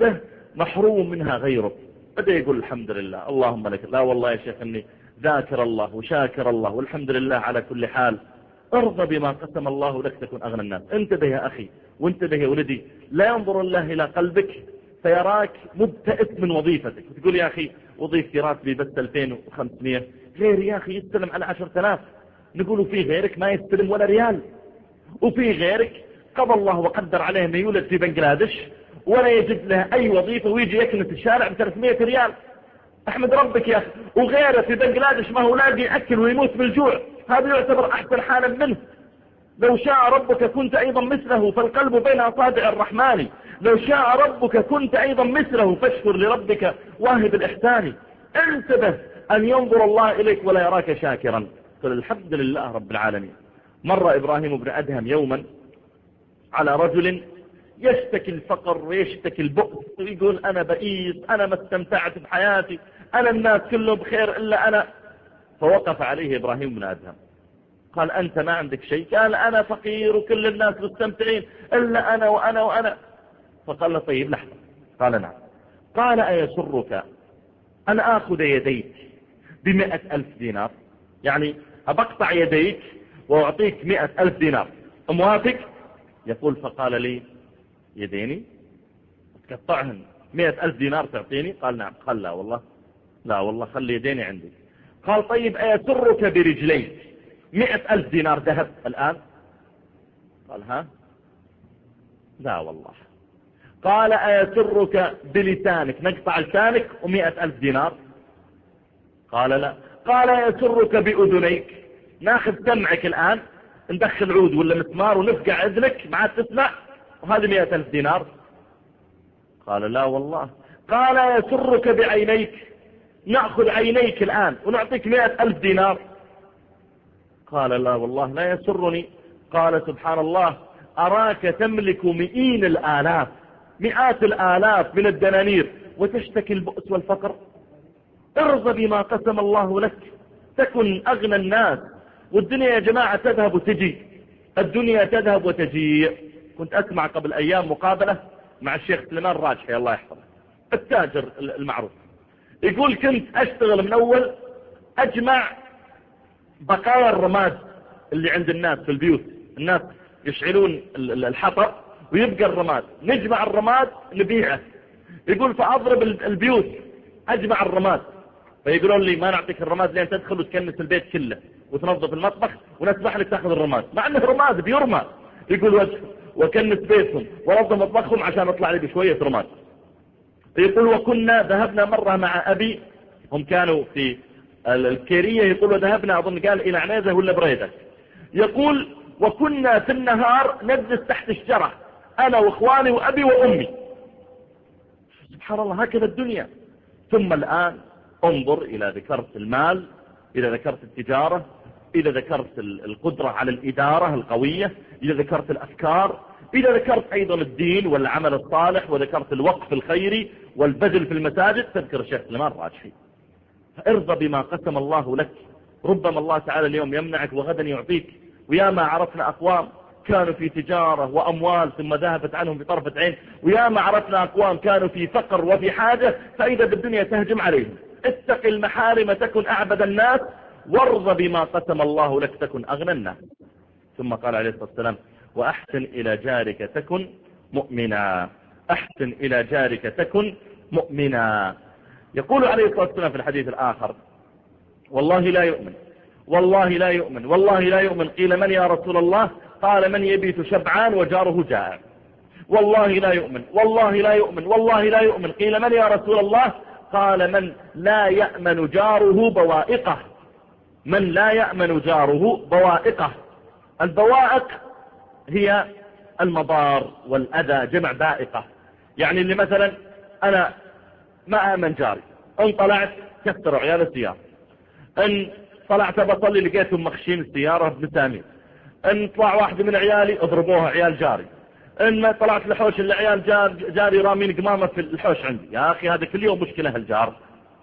محروم منها غيره، بدأ يقول الحمد لله اللهم لك، لا والله يا شيخ اني ذاكر الله وشاكر الله والحمد لله على كل حال. ارضى بما قسم الله لك تكون أغنى الناس. انتبه يا أخي وانتبه يا ولدي، لا ينظر الله إلى قلبك فيراك مبتئس من وظيفتك وتقول يا أخي وظيفتي راتبي بس 2500، غير يا أخي يستلم على 10,000. نقول في غيرك ما يستلم ولا ريال، وفي غيرك قضى الله وقدر عليه ما يولد في بنغلاديش ولا يجد له أي وظيفة ويجي يكنس الشارع ب300 ريال. احمد ربك يا أخي. وغيره في بنغلاديش ما هو لاقي يأكل ويموت بالجوع، هذا يعتبر أحسن حالا منه. لو شاء ربك كنت أيضا مثله، فالقلب بين أصابع الرحمن. لو شاء ربك كنت أيضا مثله، فاشكر لربك واهب الإحسان. انتبه أن ينظر الله إليك ولا يراك شاكرا. قل الحمد لله رب العالمين. مر إبراهيم بن أدهم يوما على رجل يشتكي الفقر ويشتكي البؤس ويقول أنا بئيس، أنا ما استمتعت بحياتي، أنا الناس كلهم بخير إلا أنا. فوقف عليه إبراهيم بن أدهم قال أنت ما عندك شيء؟ قال أنا فقير وكل الناس مستمتعين إلا أنا وأنا وأنا. فقال له طيب لحظة. قال نعم. قال أيسرك أن آخذ يديك ب100,000 دينار؟ يعني أبقطع يديك وأعطيك 100,000 دينار، موافق؟ يقول فقال لي يديني تقطعهن 100,000 دينار تعطيني؟ قال نعم. قال لا والله، لا والله خلي يديني عندي. قال طيب أيسرك برجليك 100,000 دينار ذهب الآن؟ قال ها؟ لا والله. قال أيسرك بلسانك نقطع لسانك و100,000 دينار؟ قال لا. قال أيسرك بأذنيك ناخذ سمعك الآن ندخل عود ولا مسمار ونفقع أذنك ما عاد تسمع وهذه 100,000 دينار؟ قال لا والله. قال أيسرك بعينيك نأخذ عينيك الآن ونعطيك 100,000 دينار؟ قال لا والله لا يسرني. قال سبحان الله أراك تملك مئين الآلاف، مئات الآلاف من الدنانير وتشتكي البؤس والفقر. ارضى بما قسم الله لك تكن أغنى الناس. والدنيا يا جماعة تذهب وتجي، الدنيا تذهب وتجي. كنت أسمع قبل أيام مقابلة مع الشيخ سليمان راجحي الله يحفظه التاجر المعروف، يقول كنت أشتغل من أول أجمع بقايا الرماد اللي عند الناس في البيوت، الناس يشعلون الحطب ويبقى الرماد، نجمع الرماد نبيعه. يقول فأضرب البيوت أجمع الرماد، فيقولون لي ما نعطيك الرماد لين تدخل وتكنس البيت كله وتنظف المطبخ ونسمح لك تأخذ الرماد، مع أنه رماد بيرمى. يقول وكنس بيتهم ونظف مطبخهم عشان اطلع لي بشوية رماد. يقول وكنا ذهبنا مرة مع أبي، هم كانوا في الكيرية، يقول وذهبنا أظن قال إلى عنيزة ولا بريدة. يقول وكنا في النهار نجلس تحت الشجرة أنا وإخواني وأبي وأمي. سبحان الله هكذا الدنيا. ثم الآن انظر إلى ذكرت المال، إذا ذكرت التجارة، إذا ذكرت القدرة على الإدارة القوية، إذا ذكرت الأفكار، إذا ذكرت أيضا الدين والعمل الصالح، وذكرت الوقف الخيري والبذل في المساجد، تذكر الشيخ سليمان راجحي. ارضى بما قسم الله لك. ربما الله تعالى اليوم يمنعك وغدا يعطيك. ويا ما عرفنا أقوام كانوا في تجارة وأموال ثم ذهبت عنهم بطرفة عين، ويا ما عرفنا أقوام كانوا في فقر وفي حاجة فإذا بالدنيا تهجم عليهم. اتق المحارم تكن أعبد الناس، وارضى بما قسم الله لك تكن أغنى الناس. ثم قال عليه الصلاة والسلام وأحسن إلى جارك تكن مؤمنا. أحسن إلى جارك تكن مؤمنا. يقول عليه الصلاة والسلام في الحديث الآخر والله لا يؤمن، والله لا يؤمن، والله لا يؤمن. قيل من يا رسول الله؟ قال من يبيت شبعان وجاره جائع. والله لا يؤمن، والله لا يؤمن، والله لا يؤمن. قيل من يا رسول الله؟ قال من لا يأمن جاره بوائقه. من لا يأمن جاره بوائقه. البوائق هي المضار والأذى، جمع بائقة. يعني اللي مثلا أنا ما آمن جاري، ان طلعت كسروا عيال السيارة، ان طلعت بصلي لقيتهم مخشين السيارة بمسامير، ان طلع واحد من عيالي اضربوها عيال جاري، ان ما طلعت لحوش العيال جاري رامين قمامة في الحوش عندي. يا أخي هذا كل يوم مشكلة هالجار.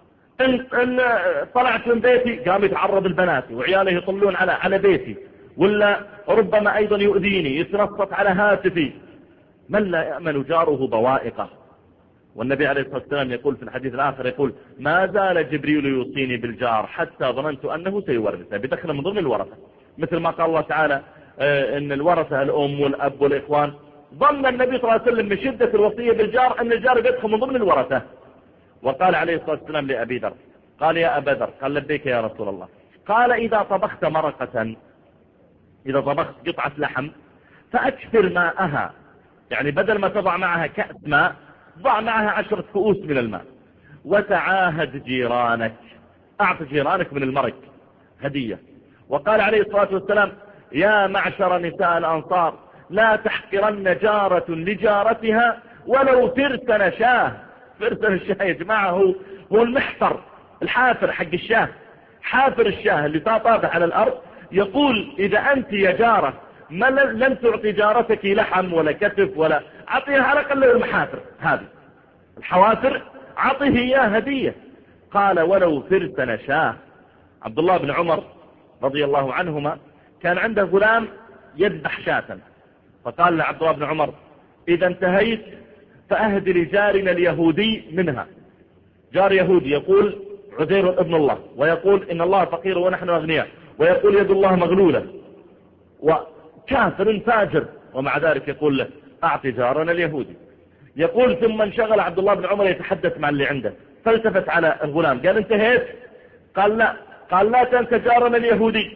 ان طلعت من بيتي قام يتعرض البنات وعياله يطلون على بيتي، ولا ربما أيضا يؤذيني، يتنصت على هاتفي. من لا يأمن جاره بوائقه. والنبي عليه الصلاة والسلام يقول في الحديث الآخر يقول ما زال جبريل يوصيني بالجار حتى ظننت أنه سيورثه، بدخل من ضمن الورثة، مثل ما قال الله تعالى إن الورثة الأم والأب والإخوان. ظن النبي صلى الله عليه وسلم من شدة الوصية بالجار أن الجار يدخل من ضمن الورثة. وقال عليه الصلاة والسلام لأبي ذر قال يا أبا ذر قال لبيك يا رسول الله، قال إذا طبخت مرقة، إذا طبخت قطعة لحم فأكثر ماءها، يعني بدل ما تضع معها كأس ماء ضع معها 10 كؤوس من الماء، وتعاهد جيرانك، أعط جيرانك من المرق هدية. وقال عليه الصلاة والسلام يا معشر نساء الأنصار لا تحقرن جارة لجارتها ولو فرسن شاه. فرسن الشاه يا جماعة هو المحفر، الحافر حق الشاه، حافر الشاه اللي طاطافه على الأرض. يقول إذا أنت يا جارة ما لم تعطي جارتك لحم ولا كتف ولا أعطيها على الأقل المحافر، هذه الحوافر أعطيه إياه هدية. قال ولو فرسن شاه. عبد الله بن عمر رضي الله عنهما كان عنده غلام يذبح شاة، فقال لعبد الله بن عمر إذا انتهيت فأهد لجارنا اليهودي منها. جار يهودي يقول عزير ابن الله، ويقول إن الله فقير ونحن أغنياء، ويقول يد الله مغلولة، وكافر فاجر، ومع ذلك يقول له أعطي جارنا اليهودي. يقول ثم انشغل عبد الله بن عمر يتحدث مع اللي عنده، فالتفت على الغلام قال انتهيت؟ قال لا. قال لا تنسى جارنا اليهودي.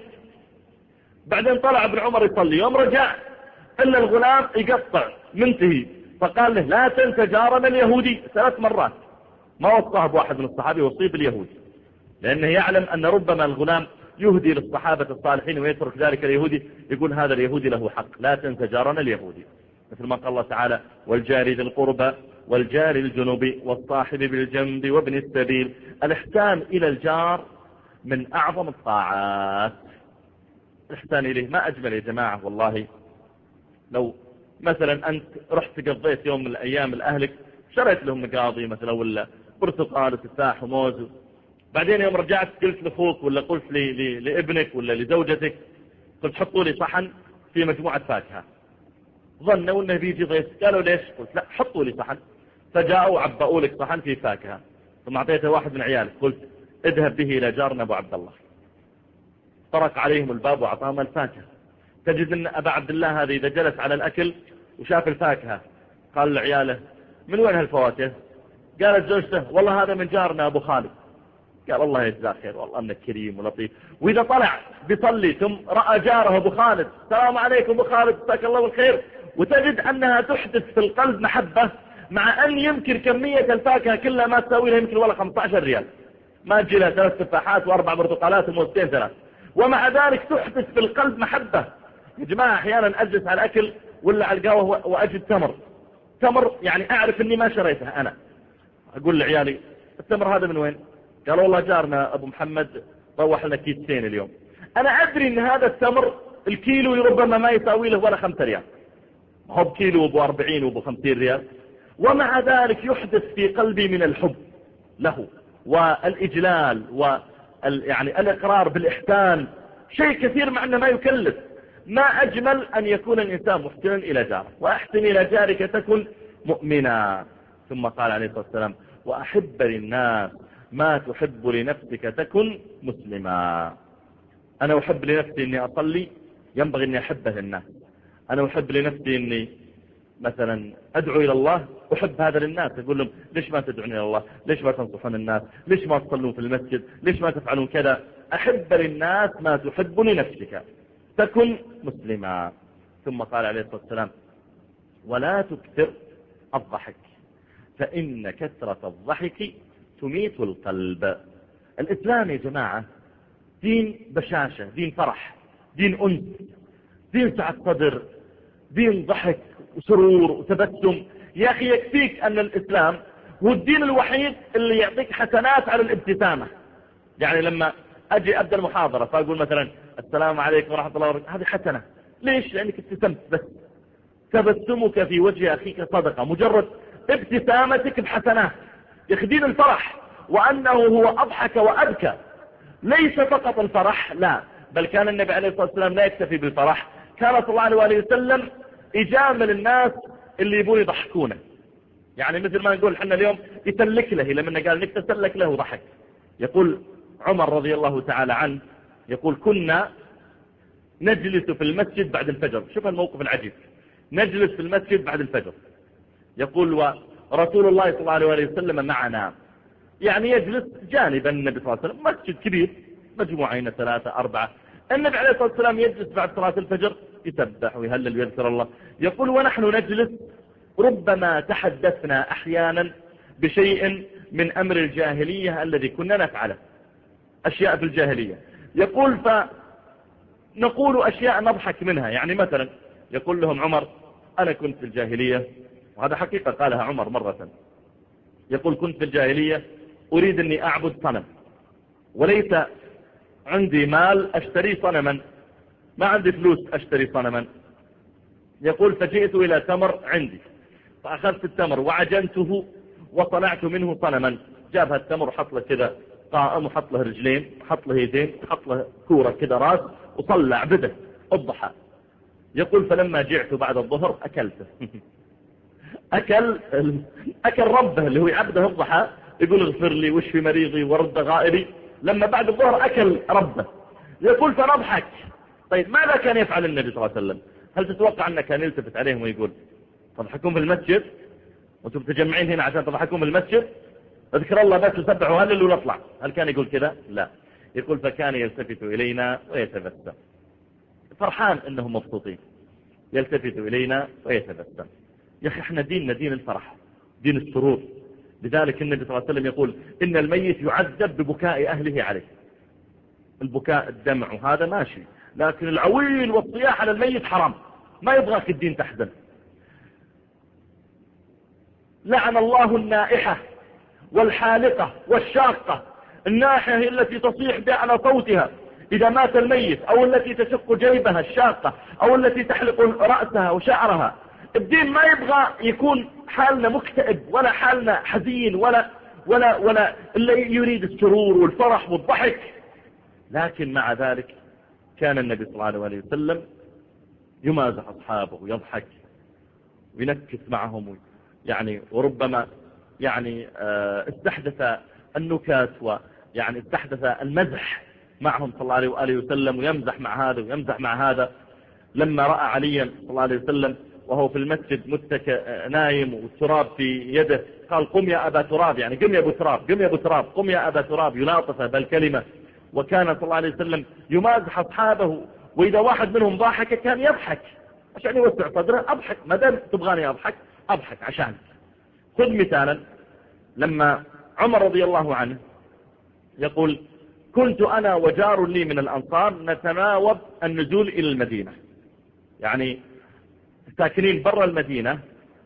بعدين طلع ابن عمر يصلي، يوم رجع إلا الغلام يقطع منتهي، فقال له لا تنسى جارنا اليهودي 3 مرات. ما وصاه بواحد من الصحابة، يوصيه باليهودي، لأنه يعلم أن ربما الغلام يهدي للصحابة الصالحين ويترك ذلك اليهودي، يقول هذا اليهودي له حق، لا تنسى جارنا اليهودي. مثل ما قال الله تعالى والجار ذي القربى والجار الجنوب والصاحب بالجنب وابن السبيل. الإحسان إلى الجار من أعظم الطاعات، الإحسان إليه ما أجمل يا جماعة. والله لو مثلا أنت رحت قضيت يوم من الأيام لأهلك شريت لهم مقاضي مثلا ولا برتقال وتفاح وموز، بعدين يوم رجعت قلت لأخوك ولا قلت لابنك ولا لزوجتك قلت حطوا لي صحن في مجموعة فاكهة، ظنوا انه بيجي ضيف، قالوا ليش؟ قلت لا حطوا لي صحن، فجاءوا عبأوا لك صحن في فاكهة، ثم اعطيته واحد من عيالك قلت اذهب به الى جارنا ابو عبد الله، طرق عليهم الباب واعطاهم الفاكهة. تجد ان ابا عبد الله هذا اذا جلس على الاكل وشاف الفاكهة قال لعياله من وين هالفواكه؟ قالت زوجته والله هذا من جارنا ابو خالد. قال الله يجزاه خير، والله انك كريم ولطيف. واذا طلع بيصلي ثم راى جاره ابو خالد السلام عليكم ابو خالد جزاك الله بالخير، وتجد انها تحدث في القلب محبة، مع ان يمكن كمية الفاكهة كلها ما تساوي لها يمكن ولا 15 ريال، ما تجي لها 3 تفاحات و4 برتقالات وموزتين 3، ومع ذلك تحدث في القلب محبة. يا جماعة احيانا اجلس على الاكل ولا على القهوة واجد تمر يعني اعرف اني ما شريتها، انا اقول لعيالي التمر هذا من وين؟ قالوا والله جارنا ابو محمد روح لنا كيسين اليوم. انا ادري ان هذا التمر الكيلو ربما ما يساوي له ولا 5 ريال، هو بكيلو ابو 40 وابو 50 ريال، ومع ذلك يحدث في قلبي من الحب له والاجلال يعني الاقرار بالاحسان، شيء كثير مع انه ما يكلف. ما اجمل ان يكون الانسان محسنا الى جاره، واحسن الى جارك تكن مؤمنا. ثم قال عليه الصلاة والسلام واحب للناس ما تحب لنفسك تكن مسلما. انا احب لنفسي اني اصلي، ينبغي اني احبه للناس. انا احب لنفسي اني مثلا ادعو الى الله، احب هذا للناس، اقول لهم ليش ما تدعون الى الله، ليش ما تنصحون الناس، ليش ما تصلون في المسجد، ليش ما تفعلون كذا. احب للناس ما تحب لنفسك تكن مسلما. ثم قال عليه الصلاة والسلام ولا تكثر الضحك فإن كثرة الضحك تميت القلب. الإسلام يا جماعة دين بشاشة، دين فرح، دين أنس، دين سعة صدر، دين ضحك وسرور وتبسم. يا أخي يكفيك أن الإسلام هو الدين الوحيد اللي يعطيك حسنات على الابتسامة. يعني لما أجي أبدأ المحاضرة فأقول مثلا السلام عليكم ورحمة الله وبركاته، هذه حسنة. ليش؟ لأنك ابتسمت بس. تبسمك في وجه أخيك صدقة، مجرد ابتسامتك بحسنات يخدين الفرح، وأنه هو أضحك وأبكى. ليس فقط الفرح، لا، بل كان النبي عليه الصلاة والسلام لا يكتفي بالفرح، كان صلى الله عليه وسلم يجامل الناس اللي يبون يضحكونه، يعني مثل ما نقول حنا اليوم يسلك له، لما قال انك تسلك له وضحك. يقول عمر رضي الله تعالى عنه، يقول كنا نجلس في المسجد بعد الفجر. شوف الموقف العجيب، نجلس في المسجد بعد الفجر. يقول ورسول الله صلى الله عليه وسلم معنا، يعني يجلس جانبا النبي صلى الله عليه وسلم، مسجد كبير مجموعين 3 4. النبي عليه الصلاة والسلام يجلس بعد صلاة الفجر يسبح ويهلل ويذكر الله. يقول ونحن نجلس ربما تحدثنا أحيانا بشيء من أمر الجاهلية الذي كنا نفعله، أشياء في الجاهلية. يقول فنقول أشياء نضحك منها. يعني مثلا يقول لهم عمر أنا كنت في الجاهلية، وهذا حقيقة قالها عمر مرة، يقول كنت في الجاهلية أريد أني أعبد صنم، وليس عندي مال أشتري صنما، ما عندي فلوس أشتري صنما. يقول فجئت إلى تمر عندي، فأخذت التمر وعجنته وصنعت منه صنما. جاب التمر وحط له كذا قائم، وحط له رجلين، وحط له يدين، وحط له كورة كذا راس، وصلع بده الضحى. يقول فلما جعت بعد الظهر أكلته. أكل ربه اللي هو عبده الضحى، يقول اغفر لي واشفي مريضي ورد غائبي. لما بعد الظهر أكل ربه. يقول فنضحك. طيب ماذا كان يفعل النبي صلى الله عليه وسلم؟ هل تتوقع أنه كان يلتفت عليهم ويقول تضحكون في المسجد وانتم متجمعين هنا عشان تضحكون في المسجد، اذكر الله بس وسبحوا وهللوا ونطلع؟ هل كان يقول كذا؟ لا. يقول فكان يلتفت إلينا ويتبسم، فرحان انهم مبسوطين، يلتفت إلينا ويتبسم. يا أخي احنا ديننا دين الفرح، دين السرور. لذلك النبي صلى الله عليه وسلم يقول إن الميت يعذب ببكاء أهله عليه. البكاء الدمع وهذا ماشي، لكن العويل والصياح على الميت حرام، ما يبغاك الدين تحزن. لعن الله النائحة والحالقة والشاقة. النائحة هي التي تصيح بأعلى صوتها إذا مات الميت، أو التي تشق جيبها الشاقة، أو التي تحلق رأسها وشعرها. الدين ما يبغى يكون حالنا مكتئب ولا حالنا حزين ولا اللي يريد السرور والفرح والضحك. لكن مع ذلك كان النبي صلى الله عليه وسلم يمازح أصحابه ويضحك وينكس معهم، يعني وربما يعني استحدث النكات، ويعني استحدث المزح معهم صلى الله عليه وآله وسلم، ويمزح مع هذا ويمزح مع هذا. لما رأى عليا صلى الله عليه وسلم وهو في المسجد متكئ نايم والتراب في يده، قال قم يا أبا تراب، يعني قم يا أبو تراب، قم يا أبو تراب، قم يا أبا تراب، يلاطفه بالكلمة. وكان صلى الله عليه وسلم يمازح أصحابه، وإذا واحد منهم ضاحك كان يضحك عشان يوسع صدره. أضحك ما دام تبغاني أضحك عشانك. خذ مثالا، لما عمر رضي الله عنه يقول كنت أنا وجار لي من الأنصار نتناوب النزول إلى المدينة، يعني ساكنين برا المدينة.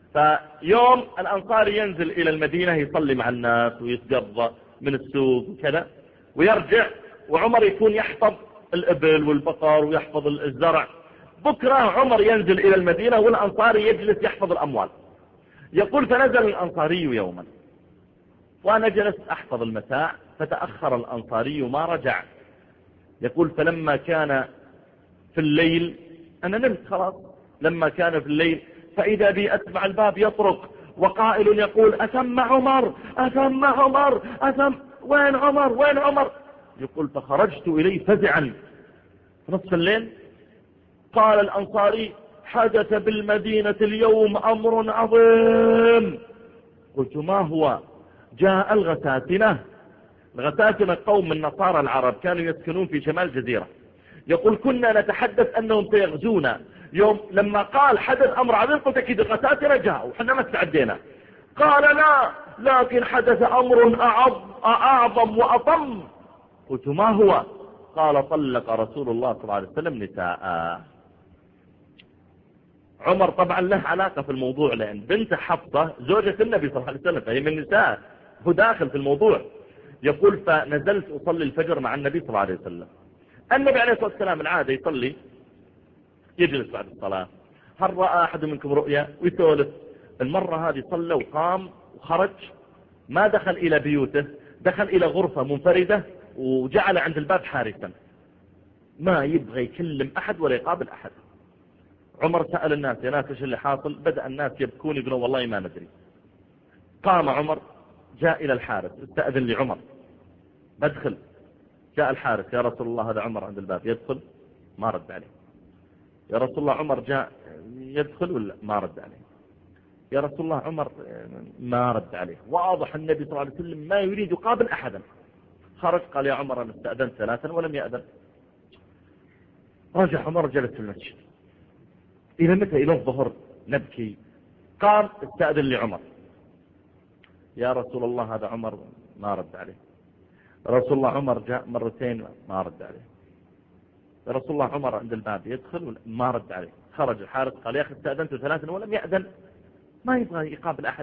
فيوم الأنصاري ينزل إلى المدينة يصلي مع الناس ويتقضى من السوق وكذا ويرجع، وعمر يكون يحفظ الإبل والبقر ويحفظ الزرع. بكرة عمر ينزل إلى المدينة والأنصاري يجلس يحفظ الأموال. يقول فنزل الأنصاري يوما وأنا جلست أحفظ المتاع، فتأخر الأنصاري ما رجع. يقول فلما كان في الليل أنا نمت خلاص، لما كان في الليل فإذا بي أتبع الباب يطرق وقائل يقول أثم عمر أثم عمر أثم، وين عمر وين عمر؟ يقول فخرجت إليه فزعا في نصف الليل. قال الأنصاري حدث بالمدينة اليوم أمر عظيم. قلت ما هو؟ جاء الغساسنة. الغساسنة قوم من نصارى العرب كانوا يسكنون في شمال الجزيرة. يقول كنا نتحدث أنهم سيغزونا. يوم لما قال حدث أمر عظيم قلت أكيد الغساسنة جاءوا وحنا ما استعدينا. قال لا، لكن حدث أمر أعظم وأطم. قلت ما هو؟ قال طلق رسول الله صلى الله عليه وسلم نساء. عمر طبعا له علاقة في الموضوع، لأن بنت حفصة زوجة النبي صلى الله عليه وسلم فهي من النساء، هو داخل في الموضوع. يقول فنزلت أصلي الفجر مع النبي صلى الله عليه وسلم. النبي عليه الصلاة والسلام العادة يصلي يجلس بعد الصلاة. هل رأى أحد منكم رؤيا؟ ويسولف. المرة هذه صلى وقام وخرج، ما دخل إلى بيوته، دخل إلى غرفة منفردة وجعل عند الباب حارسا، ما يبغى يكلم أحد ولا يقابل أحد. عمر سأل الناس يا ناس ايش اللي حاصل؟ بدأ الناس يبكون يقولون والله ما ندري. قام عمر جاء إلى الحارس استأذن لعمر بدخل. جاء الحارس يا رسول الله هذا عمر عند الباب يدخل ما رد عليه. يا رسول الله عمر جاء يدخل ولا ما رد عليه. يا رسول الله عمر ما رد عليه. واضح النبي صلى الله عليه وسلم ما يريد يقابل أحدا. خرج قال يا عمر أنا استأذنت 3 ولم يأذن. رجع عمر جلس في المسجد إلى متى؟ إلى الظهر نبكي. قام استأذن لعمر يا رسول الله هذا عمر ما رد عليه. رسول الله عمر جاء 2 مرات ما رد عليه. رسول الله عمر عند الباب يدخل ما رد عليه. خرج الحارس قال يا أخي استأذنت 3 ولم يأذن. ما يبغى يقابل أحد.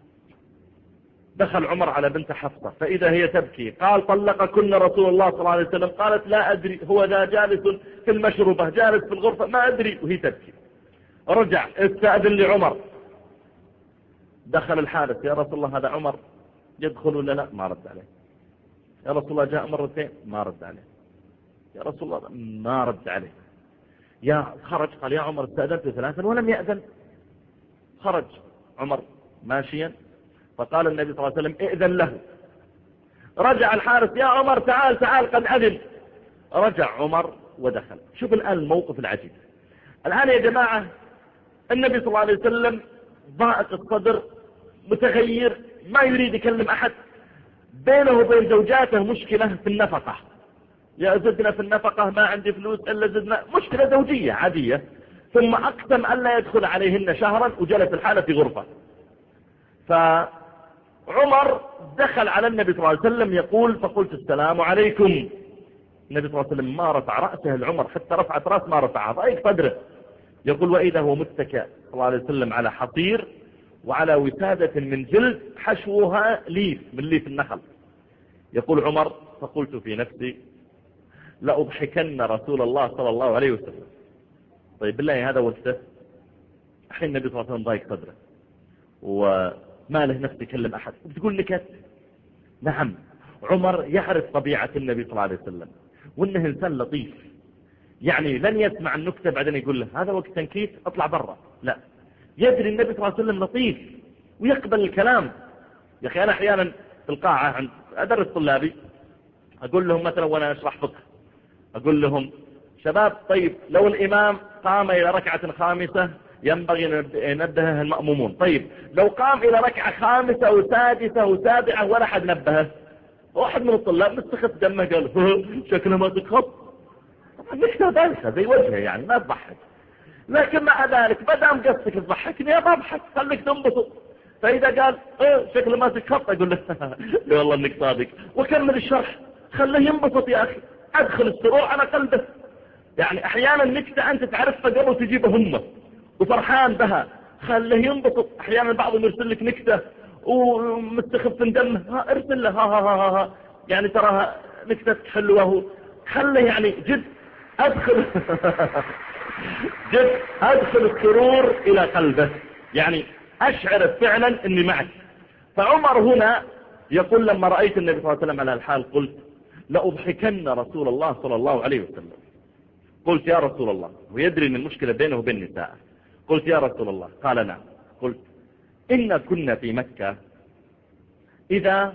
دخل عمر على بنت حفصة فإذا هي تبكي. قال طلقكن رسول الله صلى الله عليه وسلم. قالت لا أدري هو ذا جالس في المشربة جالس في الغرفة ما أدري وهي تبكي. رجع استأذن لعمر. دخل الحارس يا رسول الله هذا عمر يدخل ولا لا؟ ما رد عليه. يا رسول الله جاء 2 مرات ما رد عليه. يا رسول الله ما رد عليه. يا خرج قال يا عمر استأذنت 3 ولم يأذن. خرج عمر ماشيا فقال النبي صلى الله عليه وسلم ائذن له. رجع الحارس يا عمر تعال تعال قد أذن. رجع عمر ودخل. شوف الآن الموقف العجيب. الآن يا جماعة النبي صلى الله عليه وسلم ضائق الصدر متغير ما يريد يكلم أحد. بينه وبين زوجاته مشكلة في النفقة. يا زدنا في النفقة ما عندي فلوس إلا زدنا. مشكلة زوجية عادية. ثم أقسم أن لا يدخل عليهن شهرا وجلس الحالة في غرفة. فعمر دخل على النبي صلى الله عليه وسلم يقول فقلت السلام عليكم. النبي صلى الله عليه وسلم ما رفع رأسه العمر حتى رفعت رأس ما رفعها ضايق صدره. يقول وإذا هو متكئ صلى الله عليه وسلم على حصير وعلى وسادة من جلد حشوها ليف من ليف النخل. يقول عمر فقلت في نفسي لأضحكن رسول الله صلى الله عليه وسلم. طيب بالله هذا وقته الحين النبي صلى الله عليه وسلم ضايق صدره وما له نفس يكلم أحد بتقول نكت. نعم عمر يعرف طبيعة النبي صلى الله عليه وسلم وإنه إنسان لطيف. يعني لن يسمع النكتة بعدين يقول له هذا وقت تنكيت اطلع برا. لا يدري النبي صلى الله عليه وسلم لطيف ويقبل الكلام. يا أخي أنا أحيانا في القاعة عند أدرس طلابي أقول لهم مثلا وأنا أشرح فقه أقول لهم شباب طيب لو الإمام قام إلى ركعة 5 ينبغي ينبهه المأمومون. طيب لو قام إلى ركعة 5 وسادسة وسابعة ولا حد نبهه. واحد من الطلاب مستخف دمه قال شكله ما تخط. نكتة دالسة زي وجهه يعني ما تضحك. لكن مع ذلك بدام قصتك تضحكني أبى أضحك خليك تنبسط. فإذا قال شكله ما تخط أقول له يا والله انك صادق وكمل الشرح خليه ينبسط يا أخي. أدخل السرور على قلبه. يعني أحيانا نكتة أنت تعرفها قبل تجيبه همه وفرحان بها خليه ينبسط. أحيانا بعضهم يرسل لك نكتة ومستخف من دمه ارسل له ها يعني تراها نكتة حلوة خليه يعني جد أدخل جد أدخل السرور إلى قلبه. يعني أشعر فعلا أني معك. فعمر هنا يقول لما رأيت النبي صلى الله عليه وسلم على الحال قلت لأضحكن رسول الله صلى الله عليه وسلم. قلت يا رسول الله ويدري أن المشكلة بينه وبين نساءه. قلت يا رسول الله قال نعم. قلت إن كنا في مكة إذا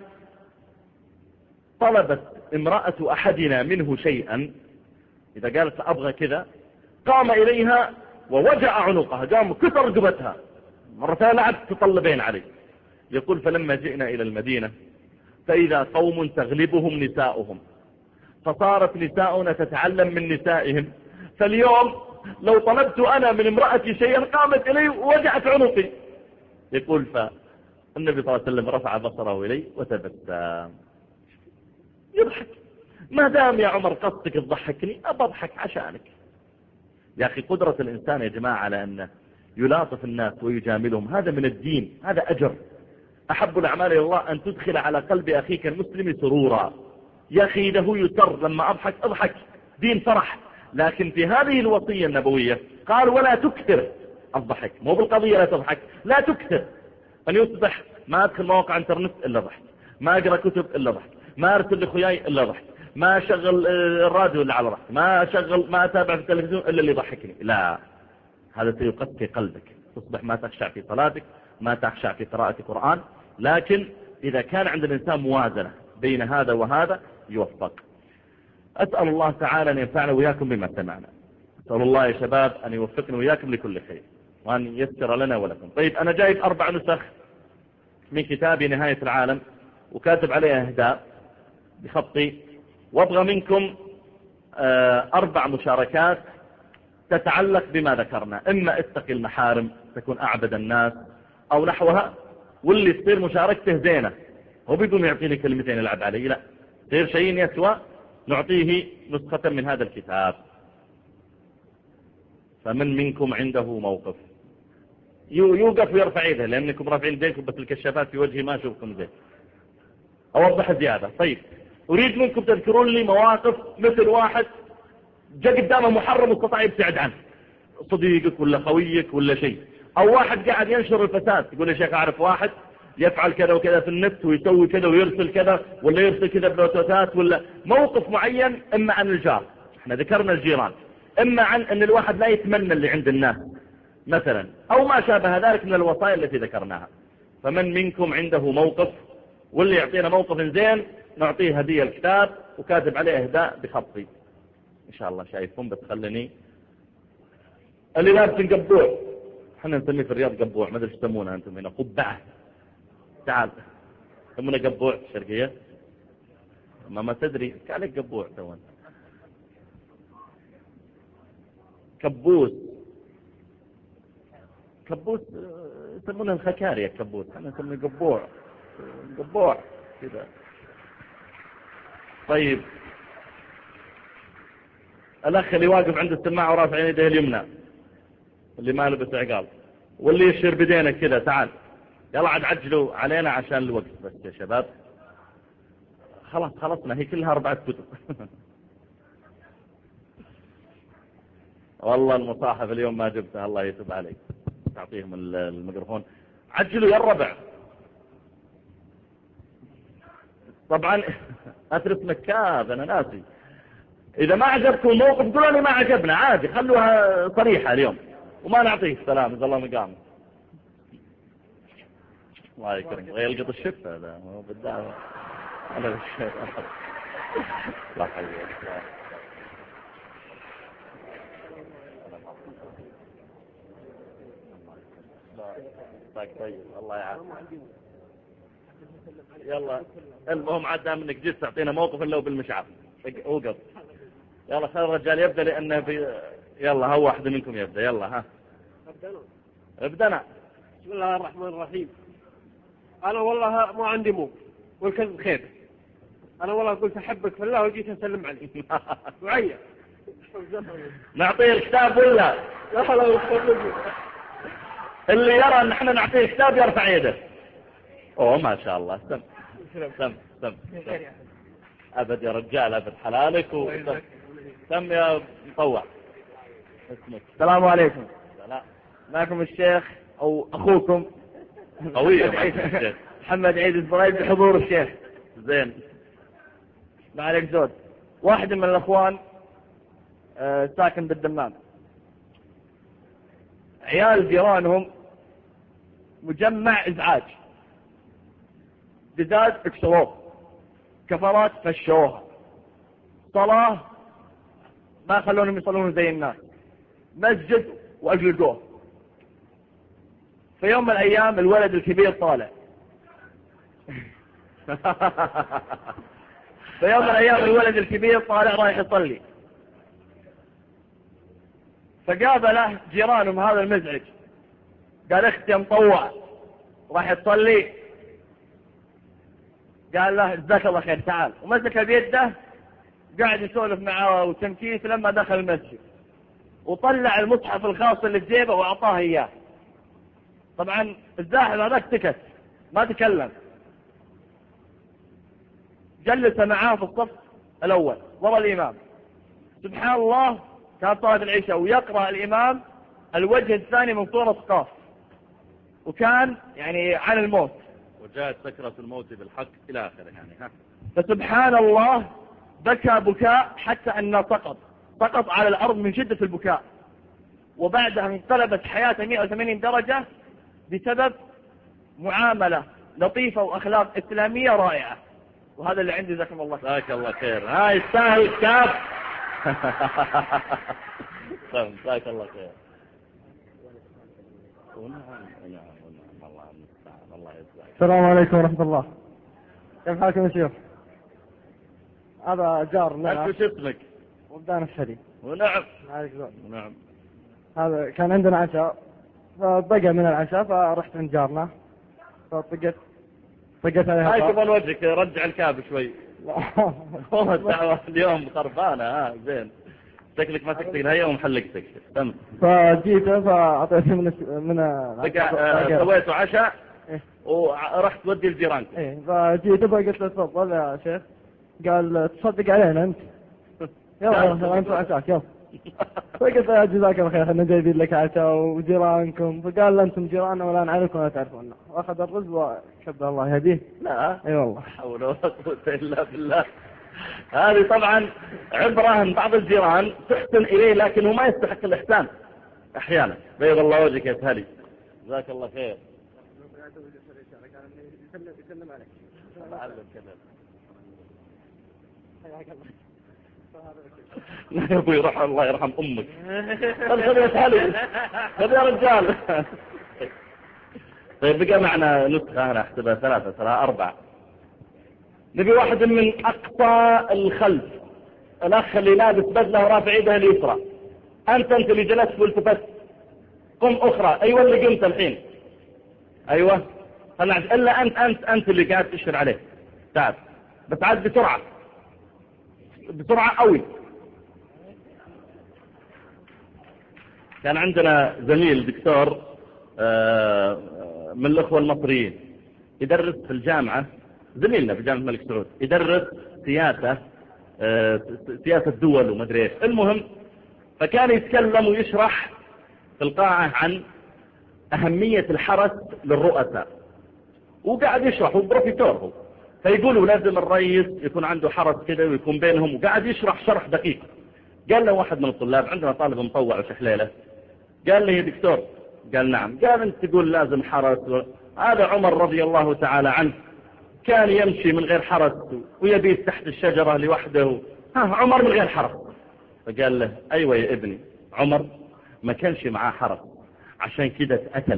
طلبت امرأة أحدنا منه شيئا إذا قالت أبغى كذا قام إليها ووجع عنقها قام كسر رقبتها مرتين لعب تطلبين عليه. يقول فلما جئنا إلى المدينة فإذا قوم تغلبهم نساؤهم فصارت نساؤنا تتعلم من نسائهم. فاليوم لو طلبت أنا من امرأتي شيئا قامت إلي ووجعت عنقي. يقول فالنبي صلى الله عليه وسلم رفع بصره إلي وتبسم يضحك. ما دام يا عمر قصدك تضحكني أبى أضحك عشانك. يا أخي قدرة الإنسان يا جماعة على أنه يلاطف الناس ويجاملهم هذا من الدين. هذا أجر. أحب الأعمال إلى الله أن تدخل على قلب أخيك المسلم سرورا. يا أخي له يسر لما أضحك دين فرح. لكن في هذه الوصية النبوية قال ولا تكثر الضحك. مو بالقضية لا تضحك لا تكثر. أن يصبح ما أدخل مواقع انترنت إلا ضحك ما أقرأ كتب إلا ضحك ما أرسل لأخوياي إلا ضحك ما أشغل الراديو إلا على ضحك ما أتابع في التلفزيون إلا اللي يضحكني. لا هذا سيقسي قلبك. تصبح ما تخشع في صلاتك ما تخشع في قراءة القرآن لكن إذا كان عند الإنسان موازنة بين هذا وهذا يوفق. أسأل الله تعالى أن ينفعنا وإياكم بما سمعنا. أسأل الله يا شباب أن يوفقنا وإياكم لكل خير وأن يسر لنا ولكم. طيب أنا جايب 4 نسخ من كتابي نهاية العالم وكاتب عليها أهداء بخطي، وأبغى منكم 4 مشاركات تتعلق بما ذكرنا، إما اتقي المحارم تكون أعبد الناس أو نحوها، واللي تصير مشاركته زينة هو بدون يعطيني كلمتين يلعب علي، لا تصير شيء يسوى نعطيه نسخة من هذا الكتاب. فمن منكم عنده موقف يوقف ويرفع يده، لأنكم رافعين يديكم بس الكشافات في وجهي ما أشوفكم زين، أوضح زيادة. طيب أريد منكم تذكرون لي مواقف مثل واحد جاء قدامه محرم واستطاع يبتعد عنه، صديقك ولا خويك ولا شيء، أو واحد قاعد ينشر الفساد يقول يا شيخ أعرف واحد يفعل كذا وكذا في النت ويسوي كذا ويرسل كذا ولا يرسل كذا بلوتوثات، ولا موقف معين إما عن الجار، احنا ذكرنا الجيران، إما عن أن الواحد لا يتمنى اللي عند الناس مثلا، أو ما شابه ذلك من الوصايا التي ذكرناها. فمن منكم عنده موقف، واللي يعطينا موقف زين نعطيه هدية الكتاب وكاتب عليه اهداء بخطي إن شاء الله. شايفهم بس خلني اللي لابس قبوع، احنا نسميه في الرياض قبوع، ما ادري ايش تسمونه انتم هنا، قبعة، تعال يسمونه قبوع الشرقية، ما تدري كالك قبوع توان، كبوس يسمونه الخكارية كبوس، احنا نسميه قبوع كذا. طيب الأخ اللي واقف عند السماعة ورافع يده اليمنى اللي ما لبس عقال، واللي يشير بدينه كذا، تعال يلا عاد عجلوا علينا عشان الوقت بس يا شباب، خلصنا هي كلها 4 كتب. والله المصاحف اليوم ما جبتها، الله يتوب عليك، تعطيهم الميكروفون، عجلوا يا الربع. طبعا أترك مكاف أنا ناسي، إذا ما عجبكم الموقف قولوا لي ما عجبنا عادي، خلوها صريحة اليوم وما نعطيه السلام إذا الله مقام. الله يكرم ويلقط الشفة هذا هو بالدعوة. أنا بالشيء لا حول طيب الله يعافيك. يلا المهم عاد منك جيت تعطينا موقف الا وبالمشعر اوقف. يلا خير الرجال يبدا لانه يلا هو واحد منكم يبدا، يلا ها ابدنا. بسم الله الرحمن الرحيم. انا والله ما عندي موقف والكذب خير، انا والله قلت احبك في الله وجيت اسلم عليك. وعيا نعطيه الكتاب ولا اللي يرى ان احنا نعطيه كتاب يرفع يده. اوه ما شاء الله، سم ابد يا رجال، ابد حلالك سم يا مطوع. اسمك؟ السلام عليكم. لا معكم الشيخ او اخوكم قوية محمد عيد الزرايد بحضور الشيخ. زين ما عليك زود. واحد من الاخوان ساكن بالدمام، عيال جيرانهم مجمع ازعاج، جداد اكسروه، كفرات فشوها، صلاة ما خلونهم يصلون زي الناس، مسجد واجلدوه. في يوم من الايام الولد الكبير طالع في يوم من الايام الولد الكبير طالع رايح يصلي، فقابله جيرانهم هذا المزعج، قال اختي يا مطوع راح تصلي؟ قال له جزاك الله خير تعال، ومسك بيده قاعد يسولف معه وتمكيس لما دخل المسجد، وطلع المصحف الخاص اللي في جيبه واعطاه اياه. طبعا الزاحف هذاك سكت ما تكلم، جلس معاه في الصف الاول ورا الامام. سبحان الله كان صلاة العشاء ويقرأ الامام الوجه الثاني من سورة قاف، وكان يعني عن الموت، وجاءت سكرة الموت بالحق الى اخره يعني ها. فسبحان الله بكى بكاء حتى انه سقط على الارض من شدة البكاء، وبعدها انقلبت حياته 180 درجة بسبب معاملة لطيفة وأخلاق إسلامية رائعة. وهذا اللي عندي، جزاكم الله خير. جزاك الله خير. هاي يستاهل كتاب. جزاك الله خير. السلام عليكم ورحمة الله. كيف حالكم يا شيخ؟ هذا جار لنا. شو اسمك؟ وبدان الشريف. ونعم. نعم. هذا كان عندنا عشاء، فبقى من العشاء فرحت عند جارنا، فطقت عليها. هاي كمان وجهك، رجع الكاب شوي. والله الدعوة اليوم خربانة. زين، شكلك ما تكتك هي ومحلقتك. تم. فجيته فأعطيته من بقى سويتوا عشاء ورحت تودي لجيرانكم. ايه، فجيته فقلت له تفضل يا شيخ. قال تصدق علينا انت. يلا انت عشاك يلا. فقلت له جزاك الله خير، احنا جايبين لك عشاء وجيرانكم. فقال لا انتم جيراننا ولا نعرفكم ولا تعرفونا. واخذ الرز وكبر الله يهديه. لا اي والله. حول ولا قوة الا بالله. هذه طبعا عبرة من بعض الجيران تحسن اليه لكنه ما يستحق الاحسان احيانا. بيض الله وجهك يا سهلي، جزاك الله خير. يسلم عليك. يا ابوي روح الله يرحم امك. خذ يا سهلي، خذ يا رجال. طيب بقى معنا نسخة، انا احسبها 3 ترى 4. نبي واحد من اقصى الخلف، الاخ اللي لابس بدله ورافع ايده اليسرى. انت اللي جلست والتفت، قم اخرى. ايوه اللي قمت الحين. ايوه طلع. الا انت اللي قاعد تشير عليه. تعال بس عاد بسرعة قوي. كان عندنا زميل دكتور من الأخوة المصريين يدرس في الجامعة، زميلنا في جامعة الملك سعود، يدرس سياسة دول ومدري ايش. المهم فكان يتكلم ويشرح في القاعة عن أهمية الحرس للرؤساء، وقاعد يشرح وبروفيسور هو، فيقولوا لازم الرئيس يكون عنده حرس كده ويكون بينهم، وقاعد يشرح شرح دقيق. قال له واحد من الطلاب، عندنا طالب مطوع وشحليله، قال لي يا دكتور. قال نعم. قال انت تقول لازم حرس هذا عمر رضي الله تعالى عنه كان يمشي من غير حرس ويبيت تحت الشجرة لوحده. عمر من غير حرس. فقال له ايوه يا ابني، عمر ما كانش معاه حرس عشان كده اتقتل.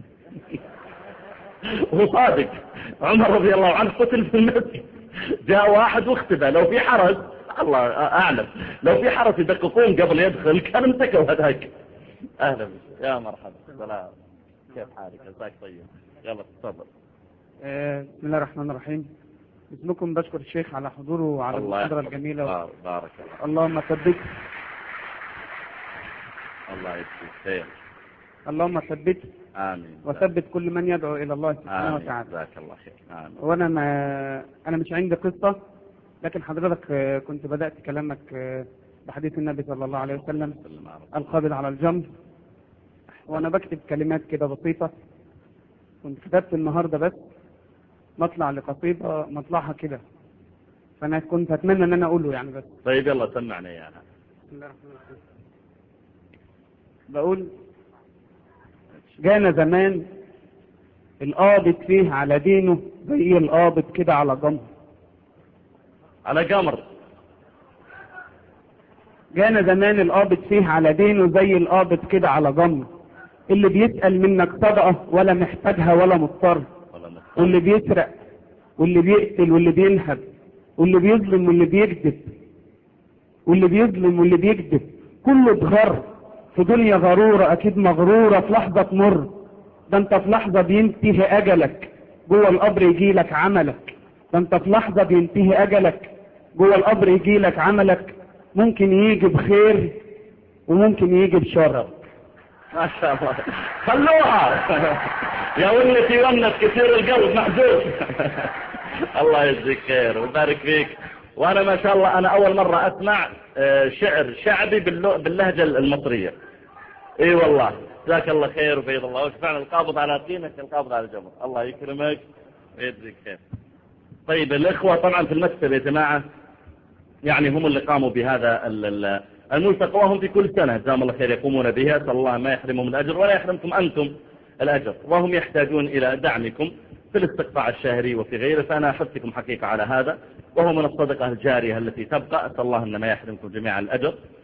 وهو صادق. عمر رضي الله عنه قتل في المسجد، جاء واحد واختبى. لو في حرس، الله اعلم، لو في حرس يدققون قبل يدخل كان امسكوا هذاك. اهلا يا مرحبا. سلام، كيف حالك؟ جزاك طيب. يلا تفضل. بسم الله الرحمن الرحيم. اسمكم بشكر الشيخ على حضوره وعلى المحاضرة الجميلة. بارك الله. اللهم ثبت. الله يجزيك خير. اللهم ثبت. آمين. وثبت كل من يدعو إلى الله سبحانه وتعالى. جزاك الله خير. آمين. وأنا أنا مش عندي قصة، لكن حضرتك كنت بدأت كلامك بحديث النبي صلى الله عليه وسلم القابض على الجمر، وأنا بكتب كلمات كده بسيطة. كنت كتبت النهاردة بس مطلع لقصيدة مطلعها كده، فأنا كنت أتمنى أن أنا أقوله يعني بس. طيب يلا سمعنا إياها. بسم الله الرحمن الرحيم. بقول: جانا زمان القابض فيه على دينه زي القابض كده على جمر. على جمر. جانا زمان القابض فيه على دينه زي القابض كده على جمر، اللي بيسأل منك صدقة ولا محتاجها ولا مضطر، واللي بيسرق واللي بيقتل واللي بينهب واللي بيظلم واللي بيكذب كله اتغر في دنيا غرورة، اكيد مغرورة في لحظة تمر. ده انت في لحظة بينتهي اجلك جوه القبر يجيلك عملك. ده انت في لحظة بينتهي اجلك جوه القبر يجيلك عملك. ممكن يجي بخير وممكن يجي بشر. ما شاء الله، خلوها يا ولتي ونت كثير القلب محزون. الله يجزيك خير ويبارك فيك. وانا ما شاء الله انا اول مرة اسمع شعر شعبي باللهجة المصرية. اي والله جزاك الله خير وبيض الله وجهك. فعلا القابض على دينك القابض على الجمر. الله يكرمك ويجزيك خير. طيب الاخوة طبعا في المكتب يا جماعة يعني هم اللي قاموا بهذا الملتقى، وهم في كل سنة جزاهم الله خير يقومون بها. صلى الله ما يحرمهم الأجر ولا يحرمكم أنتم الأجر، وهم يحتاجون إلى دعمكم. في الاستقطاع الشهري وفي غيره، فأنا أحثكم حقيقة على هذا، وهو من الصدقة الجارية التي تبقى. أسأل الله أن ما يحرمكم جميعا الأجر.